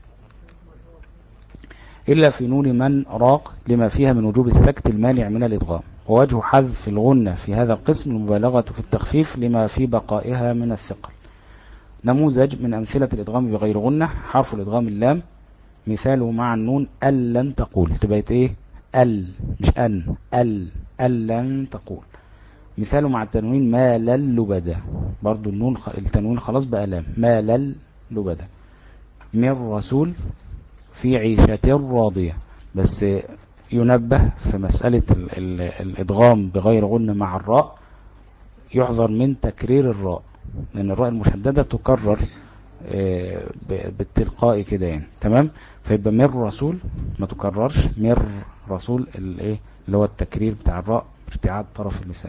إلا في نون من راق لما فيها من وجوب السكت المانع من الإدغام. ووجه حذف الغنة في هذا القسم المبالغة في التخفيف لما في بقائها من الثقل. نموذج من أمثلة الإدغام بغير غنة حرف الإدغام اللام، مثاله مع النون ألن تقول، تبقى ايه؟ مش ألن تقول. مثاله مع التنوين ما للبدا، برضو التنوين خلاص بقى لام، ما للبدا. من رسول في عيشة راضية. بس ينبه في مسألة الإدغام بغير غنة مع الراء، يحذر من تكرير الراء، لأن الراء المشددة تكرر بالتلقاء كده يعني، تمام. فيبقى من رسول ما تكررش، من رسول الايه اللي هو التكرير بتاع الراء ارتعاد طرف اللسان.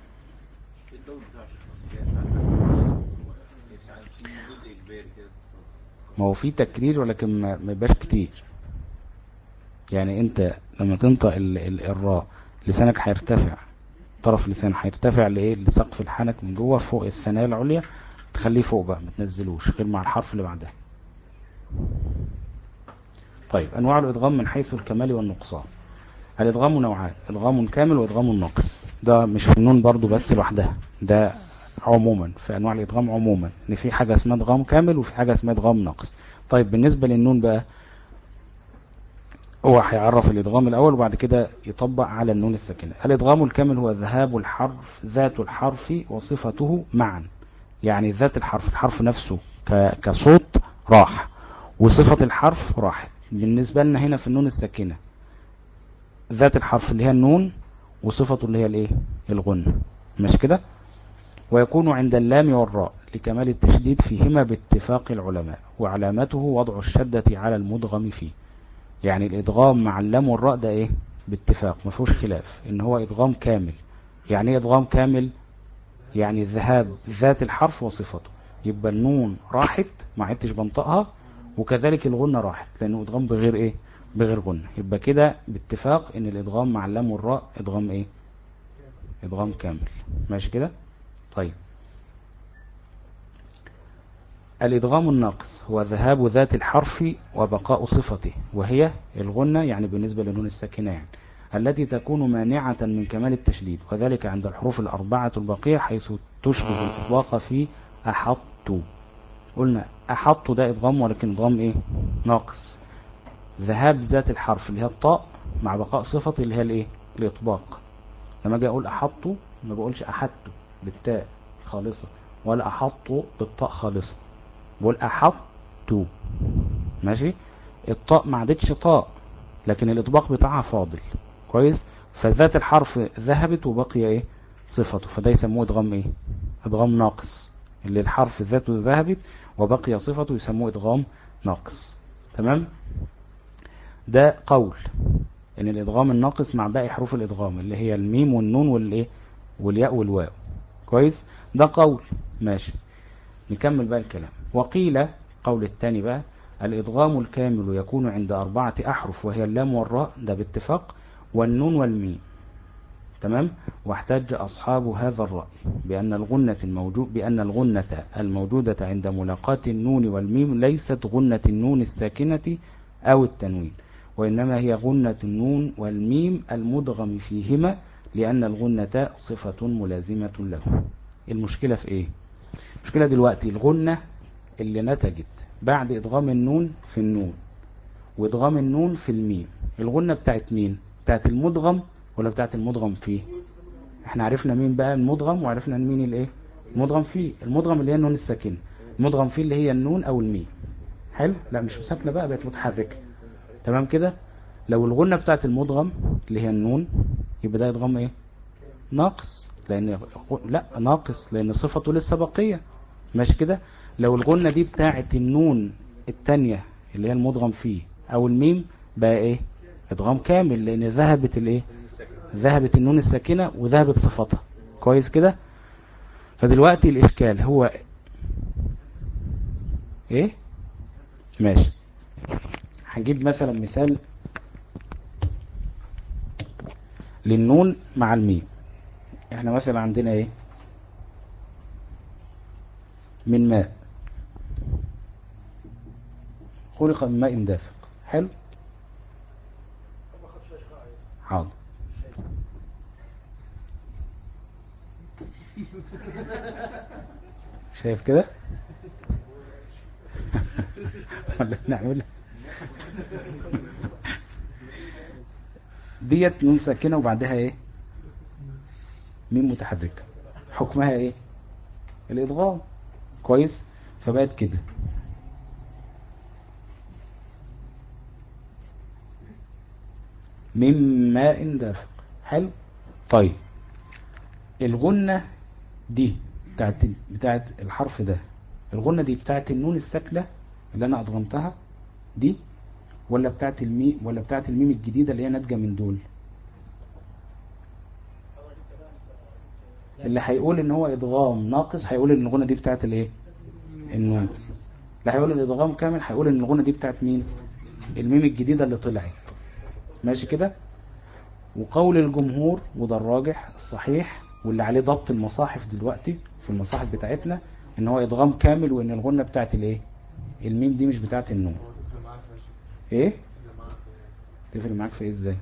ما هو في تكرير ولكن ما يبقاش كتير. يعني انت لما تنطق الراء لسانك هيرتفع، طرف اللسان هيرتفع لايه؟ لسقف الحنك من جوه فوق الثنايا العليا، تخليه فوق بقى، ما تنزلوش غير مع الحرف اللي بعدها. طيب انواع الادغام من حيث الكمال والنقصان. الادغام نوعان، ادغام كامل وادغام ناقص. ده مش في النون برضو بس لوحدها، ده عموما في انواع الادغام عموما، ان في حاجه اسمها ادغام كامل وفي حاجه اسمها ادغام ناقص. طيب بالنسبه للنون بقى، هو هيعرف الادغام الاول وبعد كده يطبق على النون الساكنه. الادغام الكامل هو ذهاب الحرف، ذات الحرف وصفته معا. يعني ذات الحرف، الحرف نفسه كصوت راح، وصفه الحرف راحت. بالنسبه لنا هنا في النون الساكنه ذات الحرف اللي هي النون، وصفته اللي هي الايه؟ الغنة، مش كده؟ ويكون عند اللام والراء لكمال التشديد فيهما باتفاق العلماء، وعلامته وضع الشدة على المدغم فيه. يعني الادغام مع اللام والراء ده ايه؟ باتفاق، ما فيهوش خلاف ان هو ادغام كامل. يعني ايه ادغام كامل؟ يعني ذهاب ذات الحرف وصفته. يبقى النون راحت ما عدتش بنطقها، وكذلك الغنة راحت لأنه إدغام بغير إيه؟ بغير غنة. يبقى كده باتفاق إن الإدغام مع اللام والراء إدغام إيه؟ إدغام كامل. ماشي كده؟ طيب، الإدغام الناقص هو ذهاب ذات الحرف وبقاء صفته، وهي الغنة، يعني بالنسبة للنون الساكنة يعني، التي تكون مانعة من كمال التشديد، وذلك عند الحروف الأربعة الباقية حيث تشبه الإطلاق في أحط. قلنا أحط ده إدغام، ولكن إدغام إيه؟ ناقص. ذهاب ذات الحرف اللي هي الطاء مع بقاء صفة اللي هي الإيه؟ الإطباق. لما أجي أقول أحط ما بقولش أحط بالتاء خالصة، ولا أحط بالطاء خالصة، بقول أحط. ماشي. الطاء ما عادتش طاء، لكن الإطباق بتاعها فاضل. كويس. فذات الحرف ذهبت وبقي إيه؟ صفته، فده يسموه إدغام إيه؟ إدغام ناقص. اللي الحرف ذاته ذهبت وبقي صفته يسموه إدغام ناقص. تمام. ده قول ان الادغام الناقص مع باقي حروف الادغام اللي هي الميم والنون والايه والياء والواو. كويس. ده قول. ماشي. نكمل بقى الكلام. وقيل قول الثاني بقى الادغام الكامل يكون عند 4 احرف وهي اللام والراء، ده باتفاق، والنون والميم. تمام. واحتج اصحاب هذا الرأي بأن الغنة الموجودة عند ملاقاة النون والميم ليست غنة النون الساكنة او التنوين، وإنما هي غنة النون والميم المدغم فيهما، لأن الغنة صفة ملازمة له. المشكلة في إيه؟ المشكلة دلوقتي الغنة اللي نتجت بعد إدغام النون في النون وإدغام النون في الميم، الغنة بتاعت مين؟ بتاعت المدغم ولا بتاعت المدغم فيه؟ احنا عرفنا مين بقى المدغم، وعرفنا مين الايه المدغم فيه. المدغم اللي هي النون الساكنة، المدغم فيه اللي هي النون أو الميم. حلو. لا مش ساكنة بقى، بقت متحركة. تمام كده. لو الغنة بتاعت المدغم اللي هي النون يبقى ده ادغام ايه؟ ناقص. لا ناقص لان صفته لسه بقية. ماشي كده. لو الغنة دي بتاعت النون التانية اللي هي المدغم فيه او الميم بقى ايه؟ ادغام كامل، لان ذهبت الايه؟ ذهبت النون الساكنة وذهبت صفتها. كويس كده. فدلوقتي الاشكال هو ايه؟ ماشي. هنجيب مثلا مثال للنون مع الميم. احنا مثلا عندنا ايه؟ من ماء، خلق من ماء دافق. حلو. حاضر. شايف كده؟ ولا نعمل ديت نون ساكنة وبعدها ايه؟ ميم متحركة. حكمها ايه؟ الادغام. كويس. فبقت كده من ماء دافق. حلو. طيب الغنة دي بتاعت الحرف ده، الغنة دي بتاعت النون الساكنة اللي انا ادغمتها دي، ولا بتاعت الميم، ولا بتاعت الميم الجديدة اللي هي ناتجة من دول؟ اللي هيقول ان هو ادغام ناقص هيقول ان الغنة دي بتاعت الايه؟ النون. لا، هيقول الادغام كامل هيقول ان الغنة دي بتاعت مين؟ الميم الجديدة اللي طلعت. ماشي كده. وقول الجمهور وده الراجح الصحيح واللي عليه ضبط المصاحف دلوقتي في المصاحف بتاعتنا، ان هو ادغام كامل، وان الغنة بتاعت الايه؟ الميم دي مش بتاعت النون. ايه تفرق معاك في ايه؟ ازاي؟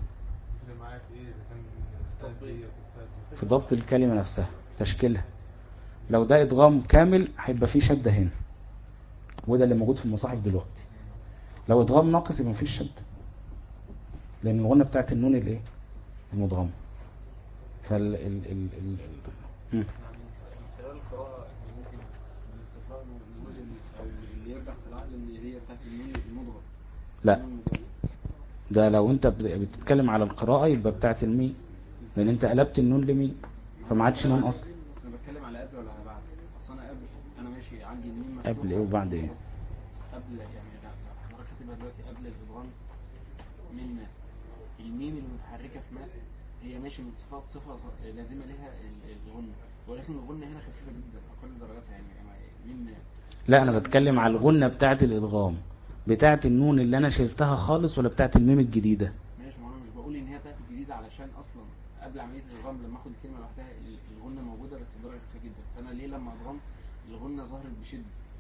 في ضبط الكلمة نفسها، تشكيلها. لو ده ادغام كامل هيبقى فيه شدة هنا، وده اللي موجود في المصاحف دلوقتي. لو ادغام ناقص يبقى مفيش شدة، لان الغنة بتاعت النون الايه؟ المدغمة. فال من خلال القراءة احنا ممكن بالاستقراء نقول او اللي يرجع في العقل ان هي بتاعت النون المضغم. لا، ده لو انت بتتكلم على القراءة يبقى بتاعت الميم، لان انت قلبت النون لميم فما عادش نون اصلا. انا بتكلم على قبل ولا على بعد؟ اصل انا قبل، انا ماشي عندي الميم مفتوحة قبل ايه وبعد ايه؟ قبل يعني حضرتك كاتبها دلوقتي قبل الادغام من ماء. الميم المتحركة في ماء هي ماشي من صفة لازمة لها الغنة، ولكن الغنة هنا خفيفة جدا، أقل درجاتها يعني مين. لا انا بتكلم على الغنة بتاعة الادغام، بتاعة النون اللي انا شلتها خالص ولا بتاعة الميم الجديدة؟ ماشي، ما أنا مش بقول إن هي بتاعت الجديدة، علشان أصلا قبل عملية الإدغام لما آخد الكلمة لوحدها الغنة موجودة بس بدرجة خفيفة جدا، فأنا ليه لما أدغمت الغنة ظهرت بشدة؟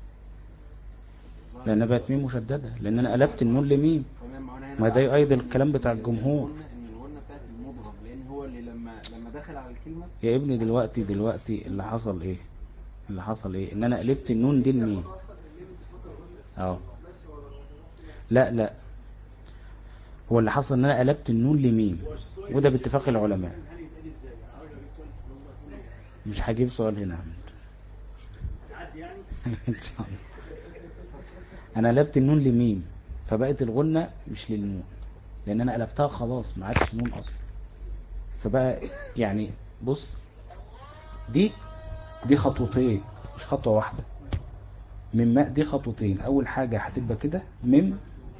لان بقت ميم مشددة، لان انا قلبت النون لميم. تمام، أنا هنا ما بقى ده ايضا إن الكلام بتاع إن الجمهور. الغنة بتاعت المدغم، لأن هو اللي لما دخل على الكلمة. يا ابني دلوقتي اللي حصل ايه؟ ان انا قلبت النون دي لميم. اه لا هو اللي حصل ان انا قلبت النون لميم، وده باتفاق العلماء. مش هجيب سؤال هنا يا احمد. ان شاء الله. انا قلبت النون لميم، فبقت الغنة مش للنون، لان انا قلبتها خلاص ما عادش نون اصلا. فبقى يعني بص، دي خطوتين مش خطوة واحدة. من ماء دي خطوتين. اول حاجة هتبقى كده ميم،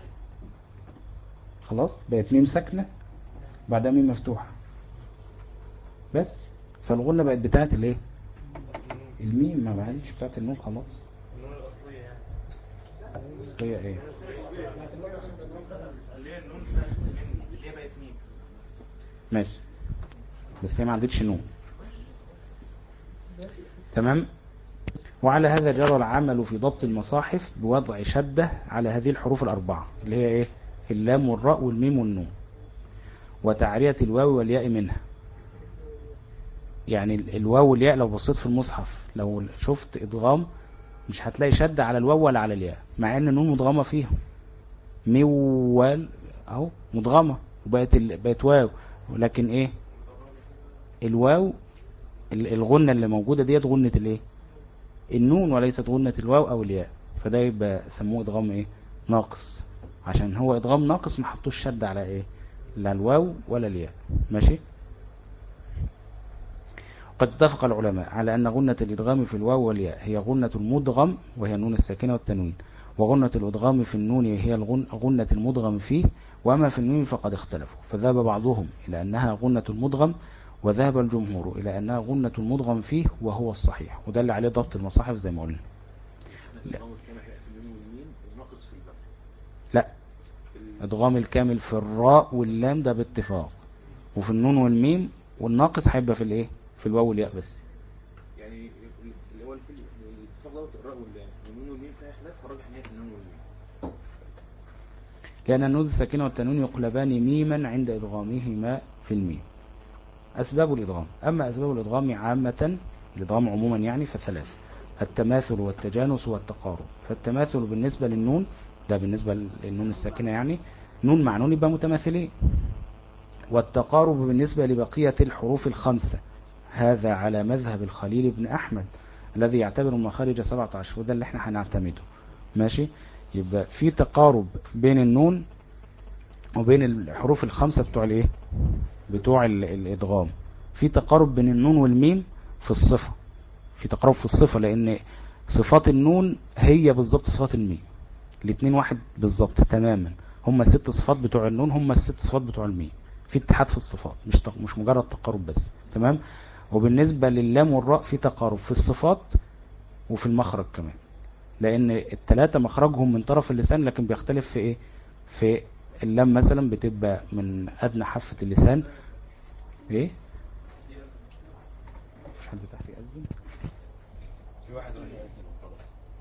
خلاص بقت ميم ساكنة بعدها ميم مفتوحة بس. فالغنة بقت بتاعت الايه؟ الميم، ما بقتش بتاعت النون خلاص. النون الأصلية يعني. اصلية ايه؟ اللي هي النون بتاعت الميم دي اللي هي بقت ميم. ماشي، بس هي ما عندتش نون. تمام. وعلى هذا جرى العمل في ضبط المصاحف بوضع شدة على هذه الحروف الأربعة اللي هي ايه؟ اللام والراء والميم والنون، وتعرية الواو والياء منها. يعني الواو والياء لو بصيت في المصحف لو شفت ادغام مش هتلاقي شدة على الواو ولا على الياء، مع ان النون مدغمة فيهم. موال اهو مدغمة بقت واو، ولكن ايه؟ الواو الغنة اللي موجودة ديت غنة الايه؟ النون، وليست غنة الواو او الياء. فده يبقى سموه ادغام ايه؟ ناقص، عشان هو ادغام ناقص ما حطوش شد على ايه؟ لا الواو ولا الياء. ماشي. قد اتفق العلماء على أن غنة الإدغام في الواو والياء هي غنة المدغم وهي النون الساكنة والتنوين، وغنة الإدغام في النون هي غنة المدغم فيه، وأما في الميم فقد اختلفوا، فذهب بعضهم إلى أنها غنة المدغم، وذهب الجمهور إلى أنها غنة المدغم فيه وهو الصحيح، وده اللي عليه ضبط المصاحف زي ما قلنا. لا إدغام الكامل في الراء واللام ده باتفاق، وفي النون والميم، والناقص هيبقى في الايه؟ في الواو والياء بس. يعني اللي هو الاتفاق دوت الراء واللام والنون والميم فيها خلاف، فالراجح ان هي في النون والميم. لأن النون الساكنة والتنوين يقلبان ميما عند إدغامهما في الميم. أسباب الإدغام. أما أسباب الإدغام عامة، الإدغام عموما يعني فثلاث: التماثل والتجانس والتقارب. فالتماثل بالنسبة للنون، ده بالنسبة للنون الساكنة يعني نون مع نون يبقى متماثلين. والتقارب بالنسبة لبقية الحروف الخمسة، هذا على مذهب الخليل بن أحمد الذي يعتبر المخارج 17، وده اللي احنا هنعتمده. ماشي. يبقى في تقارب بين النون وبين الحروف الخمسة بتوع الايه؟ بتوع الادغام. في تقارب بين النون والميم في الصفة، في تقارب في الصفة، لان صفات النون هي بالظبط صفات الميم، الاثنين واحد بالظبط تماما. هم الست صفات بتوع النون هم الست صفات بتوع الميم، في اتحاد في الصفات، مش مجرد تقارب بس. تمام. وبالنسبة لللام والراء في تقارب في الصفات وفي المخرج كمان، لان الثلاثة مخرجهم من طرف اللسان، لكن بيختلف في ايه؟ في اللام مثلا بتبقى من ادنى حافة اللسان. ايه؟ مش حد تحت يأذن؟ في واحد راح يأذن وخلاص.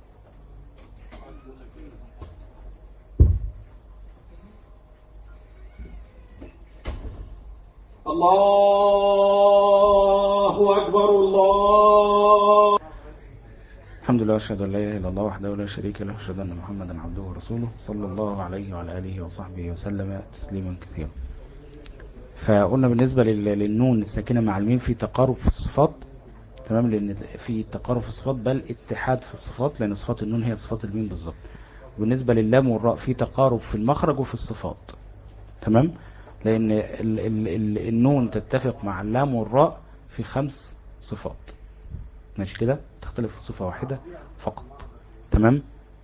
الله أكبر الله. الحمد لله، واشهد ان لا اله الا الله وحده لا شريك له، واشهد ان محمدا عبده ورسوله صلى الله عليه وعلى اله وصحبه وسلم تسليما كثيرا. فقلنا بالنسبة للنون الساكنة مع الميم في تقارب في الصفات. تمام. لان في تقارب في الصفات بل اتحاد في الصفات، لان صفات النون هي صفات الميم بالظبط. بالنسبة لللام والراء في تقارب في المخرج وفي الصفات. تمام. لان النون تتفق مع اللام والراء في 5 صفات. ماشي كده، تختلف في صفة واحدة فقط. تمام.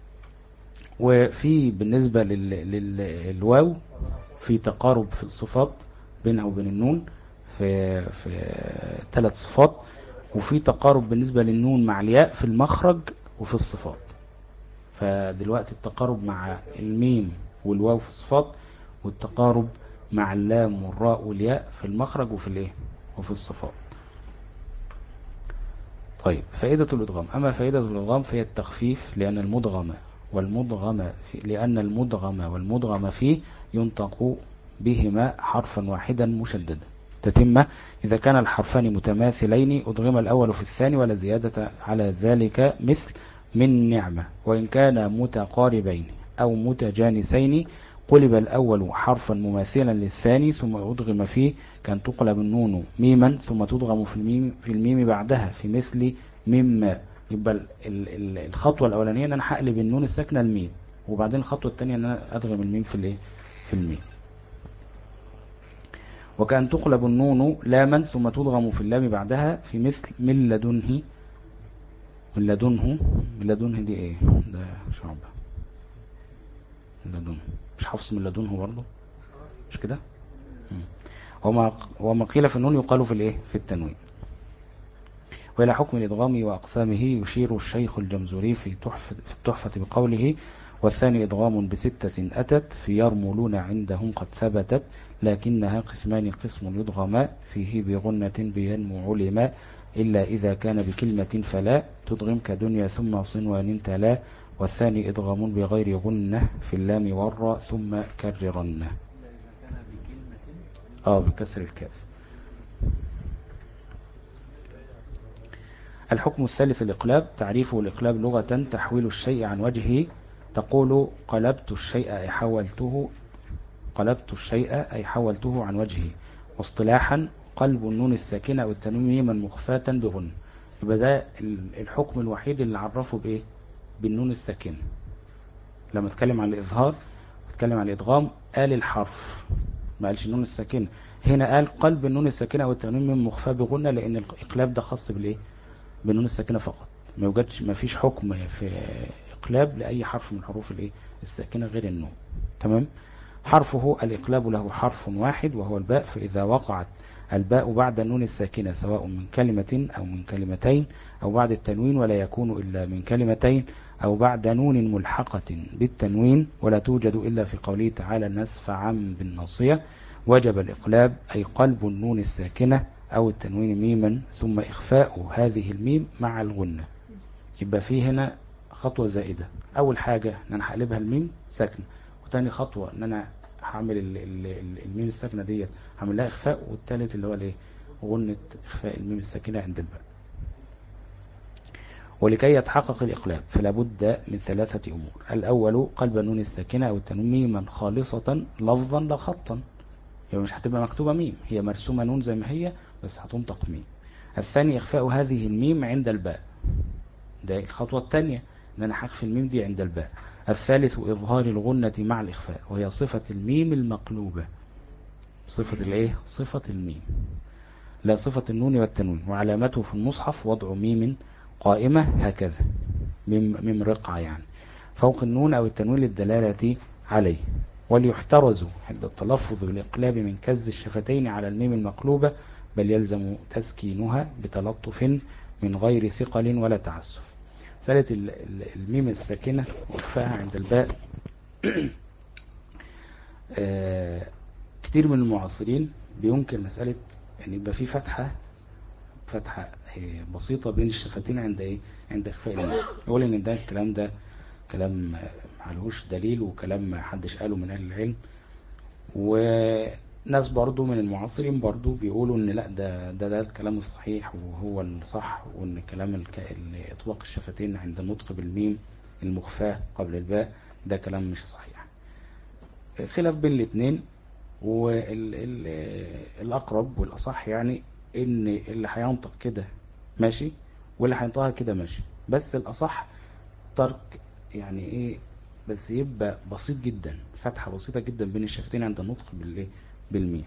وفي بالنسبة للواو في تقارب في الصفات بينها وبين النون في 3 صفات. وفي تقارب بالنسبة للنون مع الياء في المخرج وفي الصفات. فدلوقتي التقارب مع الميم والواو في الصفات، والتقارب مع اللام والراء والياء في المخرج وفي الايه وفي الصفات. طيب فائدة الإدغام. أما فائدة الإدغام فهي التخفيف، لأن المدغم والمدغم فيه ينطق بهما حرفا واحدا مشددا. تتمة: إذا كان الحرفان متماثلين أدغم الأول في الثاني ولا زيادة على ذلك، مثل من نعمة. وإن كان متقاربين أو متجانسين قلب الأول حرفا مماثلا للثاني ثم أدغم فيه، كان تقلب النون ميما ثم تدغم في الميم بعدها، في مثل مما. يبقى الخطوة الأولانية أن أنا هقلب النون الساكنة الميم، وبعدين الخطوة الثانية أن أنا أدغم الميم في الميم. وكان تقلب النون لاما ثم تدغم في اللام بعدها، في مثل من لدنه. من لدنه دي ايه؟ ده شعب من لدنه، مش حفص من لدنه برضه، مش كده؟ وما قيل في النون يقال في الايه في التنوين. وإلى حكم الإدغام وأقسامه يشير الشيخ الجمزوري في التحفة بقوله: والثاني إدغام بستة أتت في يرملون عندهم قد ثبتت، لكنها قسمان: قسم يدغم فيه بغنة بينمو علما، إلا إذا كان بكلمة فلا تدغم كدنيا ثم صنوان تلا، والثاني إدغام بغير غنة في اللام والراء ثم كررن. بكسر الكاف. الحكم الثالث الإقلاب. تعريفه: الإقلاب لغة تحويل الشيء عن وجهه، تقول قلبت الشيء أي حولته عن وجهه. واصطلاحا: قلب النون الساكنة أو التنوين ميما مخفاة بغن. يبقى ده الحكم الوحيد اللي عرفه بإيه؟ بالنون الساكنة. لما اتكلم عن الإظهار اتكلم عن الإدغام قال الحرف، ما قالش النون الساكنة. هنا قال قلب النون الساكنة أو التنوين ميما مخفاة بغن، لأن الإقلاب ده خاص بالإيه؟ بالنون الساكنة فقط. ما فيش حكم في إقلاب لأي حرف من حروف الإيه الساكنة غير النون. تمام. حرفه: الإقلاب له حرف واحد وهو الباء، فإذا وقعت الباء بعد النون الساكنة سواء من كلمة أو من كلمتين أو بعد التنوين، ولا يكون إلا من كلمتين، أو بعد نون ملحقة بالتنوين، ولا توجد إلا في قوله تعالى: نسفعا بالناصية، وجب الإقلاب، أي قلب النون الساكنة أو التنوين ميما ثم إخفاء هذه الميم مع الغنة. يبقى فيه هنا خطوة زائدة. أول حاجة أن أنا هقلبها الميم ساكنة، وتاني خطوة أن أنا هعمل الميم الساكنة دي هعمل لها إخفاء، والتالت اللي هو الإيه غنة إخفاء الميم الساكنة عند الباء. ولكي يتحقق الإقلاب فلا بد من ثلاثة أمور: الأول قلب النون الساكنة أو التنوين ميما خالصة لفظا لا خطا، يعني مش هتبقى مكتوبة ميم، هي مرسومة نون زي ما هي بس هتنطق ميم. الثاني إخفاء هذه الميم عند الباء، ده الخطوة الثانية ان انا هخفي الميم دي عند الباء. الثالث إظهار الغنة مع الإخفاء، وهي صفة الميم المقلوبة. صفة الايه صفة الميم، لا صفة النون والتنوين. وعلامته في المصحف وضع ميم قائمة هكذا، ميم رقعة يعني فوق النون أو التنوين للدلالة عليه. وليحترز عند التلفظ بالإقلاب من كز الشفتين على الميم المقلوبة، بل يلزم تسكينها بتلطف من غير ثقل ولا تعسف. مسألة الميم الساكنة وإخفاءها عند الباء كتير من المعاصرين بينكر مسألة يعني يبقى في فتحة بسيطة بين الشفتين عند ايه عند إخفاء الميم. يقول ان ده الكلام ده كلام معلهوش دليل، وكلام ما حدش قاله من أهل العلم. وناس برضو من المعاصرين برضو بيقولوا ان لا ده الكلام الصحيح وهو الصح، وان كلام اطلاق الشفتين عند النطق بالميم المخفاة قبل الباء ده كلام مش صحيح. خلاف بين الاثنين، والأقرب والأصح يعني ان اللي هينطق كده ماشي واللي هينطقها كده ماشي، بس الأصح ترك يعني ايه بس يبقى بسيط جدا، فتحة بسيطة جدا بين الشفتين عند النطق بالميم.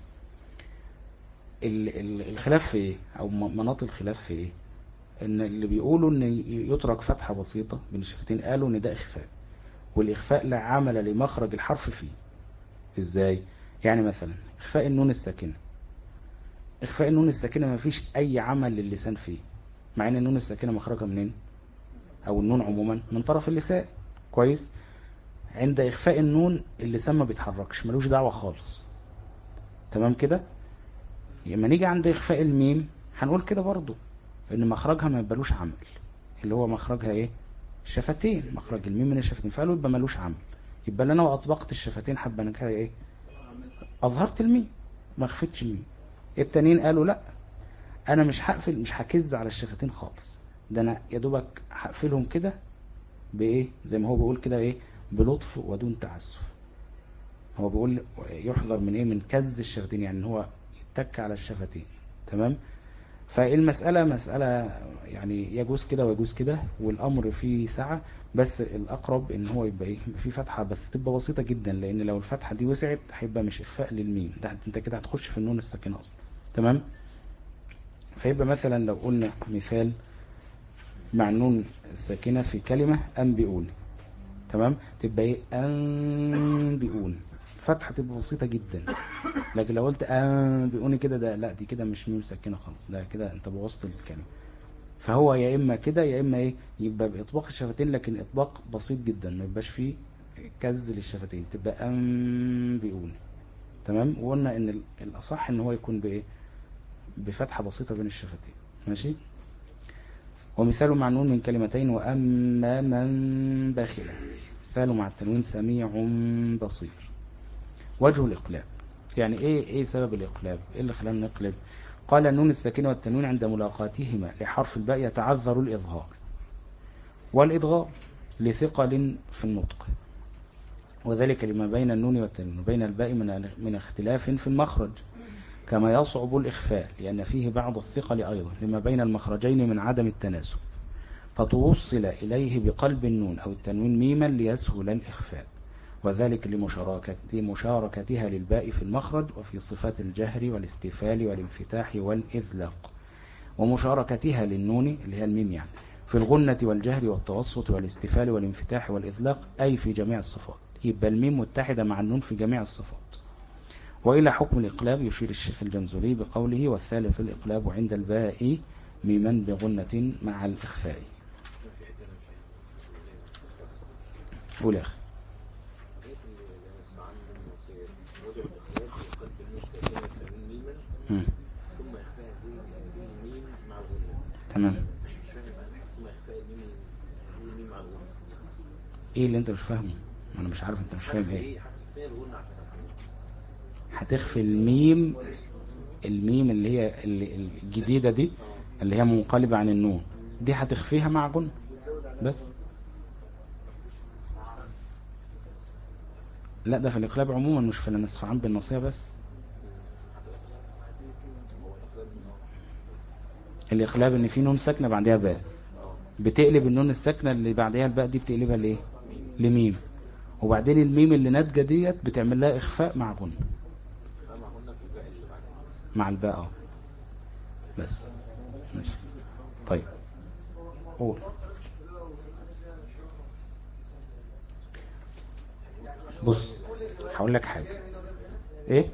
الخلاف في ايه او مناط الخلاف في ايه؟ ان اللي بيقولوا ان يترك فتحة بسيطة بين الشفتين قالوا ان ده اخفاء، والاخفاء لا عمل لمخرج الحرف فيه. ازاي؟ يعني مثلا اخفاء النون الساكنة ما فيش اي عمل للسان فيه، مع ان النون الساكنة مخرجها منين؟ او النون عموما من طرف اللسان. كويس. عند اخفاء النون اللسان ما بيتحركش، ملوش دعوة خالص. تمام كده. لما نيجي عند اخفاء الميم هنقول كده برضو ان مخرجها ما يبقالوش عمل، اللي هو مخرجها ايه؟ الشفتين. مخرج الميم من الشفتين، فقالوا يبقى ملوش عمل. يبقى انا واطبقت الشفتين حبه انا كده ايه؟ اظهرت الميم، ما خفتش الميم. التانيين قالوا لا، انا مش هقفل، مش هكز على الشفتين خالص، ده انا يا دوبك هقفلهم كده بايه؟ زي ما هو بيقول كده ايه؟ بلطف ودون تعسف. هو بيقول يحذر من ايه؟ من كز الشفتين، يعني هو يتك على الشفتين. تمام. فالمسألة مسألة يعني يجوز كده ويجوز كده، والأمر فيه سعة، بس الأقرب إن هو يبقى إيه؟ في فتحة بس تبقى بسيطة جدا، لأن لو الفتحة دي وسعت هيبقى مش إخفاء للميم، ده أنت كده هتخش في النون الساكنة أصلا. تمام. فيبقى مثلا لو قلنا مثال مع النون الساكنة في كلمة أنبئوني، تمام، تبقى إيه؟ أنبئوني، فتحة تبقى بسيطة جدا. لكن لو قلت أنبئوني كده، ده لا، دي كده مش ميم ساكنة خالص، ده كده أنت بوظت الكلمة. فهو يا إما كده يا إما إيه؟ يبقى بإطباق الشفتين، لكن إطباق بسيط جدا، ما يبقاش فيه كز للشفتين، تبقى أنبئوني. تمام. وقلنا إن الأصح إن هو يكون بإيه؟ بفتحة بسيطة بين الشفتين. ماشي. ومثال مع النون من كلمتين: وأما من بخل. مثال مع التنوين: سميع بصير. وجه الإقلاب، يعني إيه سبب الإقلاب؟ إيه اللي خلانا نقلب؟ قال: النون الساكنة والتنوين عند ملاقاتهما لحرف الباء يتعذر الإظهار والإدغام لثقل في النطق، وذلك لما بين النون والتنوين وبين الباء من اختلاف في المخرج، كما يصعب الإخفاء لأن فيه بعض الثقل أيضا لما بين المخرجين من عدم التناسب، فتوصل إليه بقلب النون أو التنوين ميما ليسهل الإخفاء، وذلك لمشاركتها للباء في المخرج وفي صفات الجهر والاستفال والانفتاح والإذلاق، ومشاركتها للنون اللي هي الميم يعني في الغنة والجهر والتوسط والاستفال والانفتاح والإذلاق، أي في جميع الصفات. يبقى الميم متحدة مع النون في جميع الصفات. وإلى حكم الإقلاب يشير الشيخ الجنزوري بقوله: والثالث الإقلاب عند الباء ميما بغنة مع الإخفاء. قول يا أخي. ثم إخفاء هذه الميم مع الغنة. تمام. مش فاهم ثم إخفاء الميم مع الغنة. ايه اللي انت مش فاهمه؟ انا مش عارف انت مش فاهم ايه. هتخفي الغنة عشان هتخفي الميم، الميم اللي هي الجديدة دي اللي هي منقلبة عن النون دي، هتخفيها مع غنة بس. لا، ده في الإقلاب عموما، مش في النصفعان بالنصية بس. الإقلاب ان في نون ساكنة بعدها باء، بتقلب النون الساكنة اللي بعدها الباء دي بتقلبها لايه؟ لميم. وبعدين الميم اللي ناتجة ديت بتعمل لها إخفاء مع غنة، مع الباء بس. ماشي. طيب قول. بص هقول لك حاجة. ايه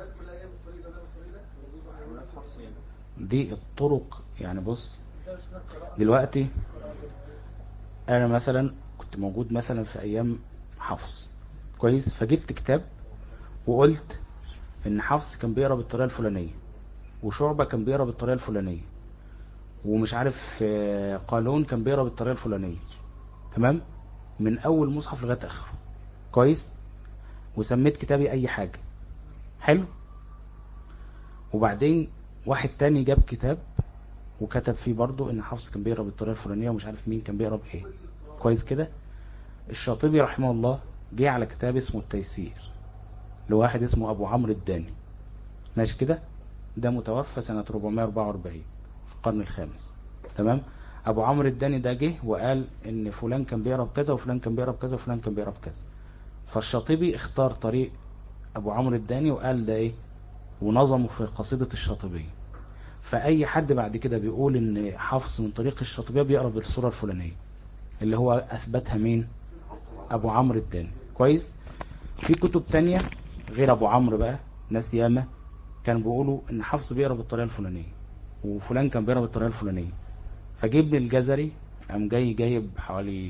دي الطرق؟ يعني بص، دلوقتي انا مثلا كنت موجود مثلا في ايام حفص، كويس، فجبت كتاب وقلت ان حفص كان بيقرا بالطريقه الفلانيه، وشعبة كان بيقرا بالطريقه الفلانيه، ومش عارف قالون كان بيقرا بالطريقه الفلانيه. تمام. من اول مصحف لغايه اخره، كويس، وسميت كتابي اي حاجه. حلو. وبعدين واحد تاني جاب كتاب وكتب فيه برضو ان حفص كان بيقرا بالطريقه الفلانيه، ومش عارف مين كان بيقرا بايه. كويس كده. الشاطبي رحمه الله جه على كتاب اسمه التيسير لواحد اسمه ابو عمرو الداني. ماشي كده. ده متوفى سنة 444 في القرن الخامس. تمام. ابو عمرو الداني ده جه وقال ان فلان كان بيقرا بكذا وفلان كان بيقرا بكذا وفلان كان بيقرا بكذا. فالشاطبي اختار طريق ابو عمرو الداني وقال ده ايه، ونظمه في قصيدة الشاطبية. فاي حد بعد كده بيقول ان حفص من طريق الشاطبية بيقرا بالصورة الفلانية اللي هو اثبتها مين؟ ابو عمرو الداني. كويس. في كتب تانية غير ابو عمرو بقى، ناس ياما كانوا بيقولوا ان حفص بيقرا بالطريقه الفلانيه وفلان كان بيقرا بالطريقه الفلانيه. فجه ابن الجزري قام جايب حوالي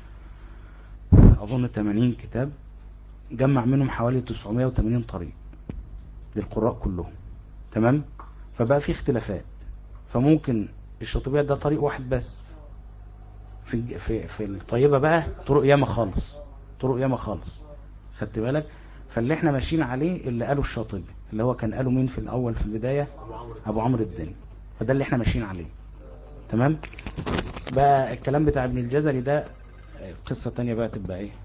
اظن 80 كتاب، جمع منهم حوالي 980 طريق للقراء كلهم. تمام. فبقى في اختلافات، فممكن الشاطبية ده طريق واحد بس، في الطيبة بقى طرق ياما خالص، طرق ياما خالص. خدت بالك؟ فاللي احنا ماشيين عليه اللي قاله الشاطبي، اللي هو كان قاله مين في الاول في البداية؟ ابو عمرو الداني. فده اللي احنا ماشيين عليه. تمام. بقى الكلام بتاع ابن الجزري ده قصة تانية بقى، تبقى ايه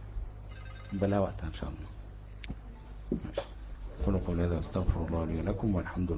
بلا وقتها ان شاء الله. ماشي. قولوا قولي هذا، استغفر الله لي ولكم، والحمد لله.